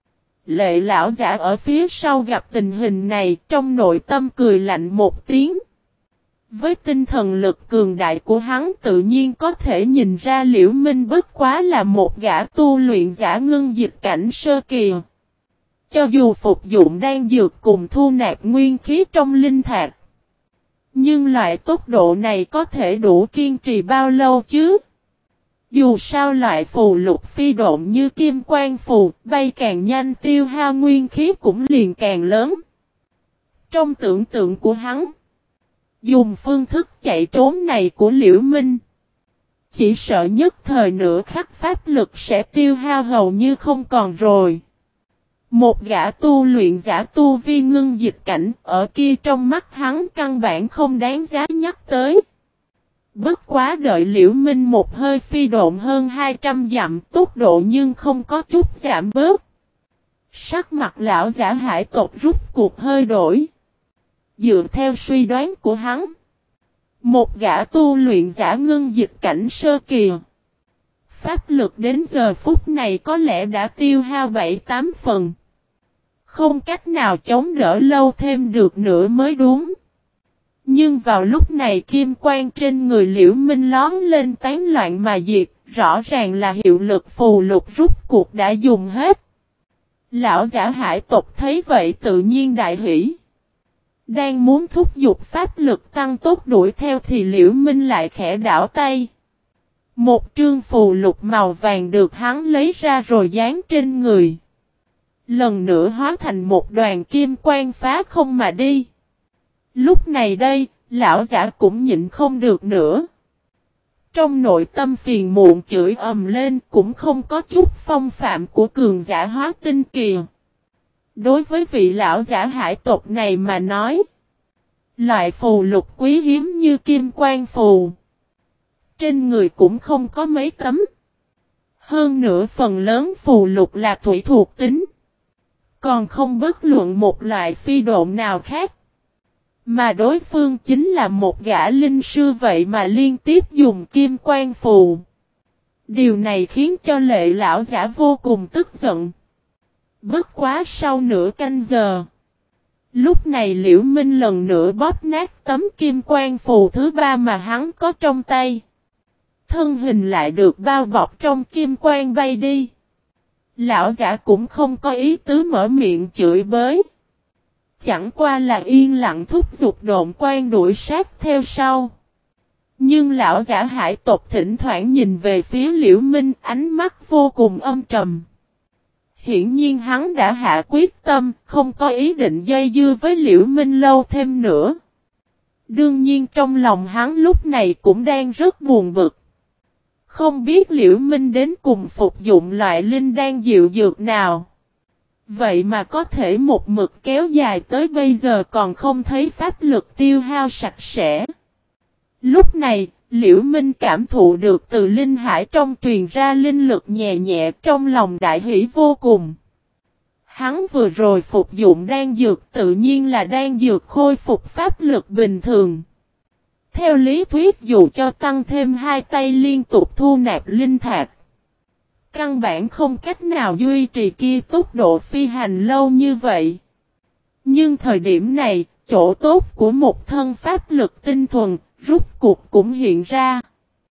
[SPEAKER 1] Lệ lão giả ở phía sau gặp tình hình này trong nội tâm cười lạnh một tiếng. Với tinh thần lực cường đại của hắn tự nhiên có thể nhìn ra Liễu Minh bất quá là một gã tu luyện giả ngưng dịch cảnh sơ kỳ. Cho dù phục dụng đan dược cùng thu nạp nguyên khí trong linh thạch, nhưng loại tốc độ này có thể đủ kiên trì bao lâu chứ? Dù sao loại phù lục phi độn như kim quang phù, bay càng nhanh tiêu hao nguyên khí cũng liền càng lớn. Trong tưởng tượng của hắn, dùng phương thức chạy trốn này của Liễu Minh, chỉ sợ nhất thời nửa khắc pháp lực sẽ tiêu hao hầu như không còn rồi. Một gã tu luyện giả tu vi ngưng dịch cảnh ở kia trong mắt hắn căn bản không đáng giá nhắc tới. Bất quá đợi Liễu Minh một hơi phi độn hơn 200 dặm tốc độ nhưng không có chút giảm bớt. Sắc mặt lão giả hải tộc rút cuộc hơi đổi. Dựa theo suy đoán của hắn, một gã tu luyện giả ngưng dịch cảnh sơ kỳ, pháp lực đến giờ phút này có lẽ đã tiêu hao 7-8 phần. Không cách nào chống đỡ lâu thêm được nữa mới đúng. Nhưng vào lúc này kim quang trên người Liễu Minh lóm lên tán loạn mà diệt, rõ ràng là hiệu lực phù lục rút cuộc đã dùng hết. Lão giả hải tộc thấy vậy tự nhiên đại hỉ. Đang muốn thúc giục pháp lực tăng tốc đuổi theo thì Liễu Minh lại khẽ đảo tay. Một trương phù lục màu vàng được hắn lấy ra rồi dán trên người. Lần nữa hóa thành một đoàn kim quang phá không mà đi. Lúc này đây, lão giả cũng nhịn không được nữa. Trong nội tâm phiền muộn chửi ầm lên cũng không có chút phong phạm của cường giả hóa tinh kỳ. Đối với vị lão giả hải tộc này mà nói, loại phù lục quý hiếm như kim quang phù, trên người cũng không có mấy tấm. Hơn nữa phần lớn phù lục là thủy thuộc tính, còn không bất luận một loại phi độn nào khác. Mà đối phương chính là một gã linh sư vậy mà liên tiếp dùng kim quang phù. Điều này khiến cho lệ lão giả vô cùng tức giận. Bất quá sau nửa canh giờ, lúc này Liễu Minh lần nữa bóp nát tấm kim quang phù thứ ba mà hắn có trong tay. Thân hình lại được bao bọc trong kim quang bay đi. Lão giả cũng không có ý tứ mở miệng chửi bới. Chẳng qua là yên lặng thúc giục độn quang đuổi sát theo sau. Nhưng lão giả hải tộc thỉnh thoảng nhìn về phía Liễu Minh ánh mắt vô cùng âm trầm. Hiển nhiên hắn đã hạ quyết tâm, không có ý định dây dưa với Liễu Minh lâu thêm nữa. Đương nhiên trong lòng hắn lúc này cũng đang rất buồn bực. Không biết Liễu Minh đến cùng phục dụng loại linh đan dịu dược nào. Vậy mà có thể một mực kéo dài tới bây giờ còn không thấy pháp lực tiêu hao sạch sẽ. Lúc này, Liễu Minh cảm thụ được từ linh hải trong truyền ra linh lực nhẹ nhẹ, trong lòng đại hỷ vô cùng. Hắn vừa rồi phục dụng đan dược tự nhiên là đan dược khôi phục pháp lực bình thường. Theo lý thuyết dù cho tăng thêm hai tay liên tục thu nạp linh thạch, căn bản không cách nào duy trì kia tốc độ phi hành lâu như vậy. Nhưng thời điểm này, chỗ tốt của một thân pháp lực tinh thuần, rút cuộc cũng hiện ra.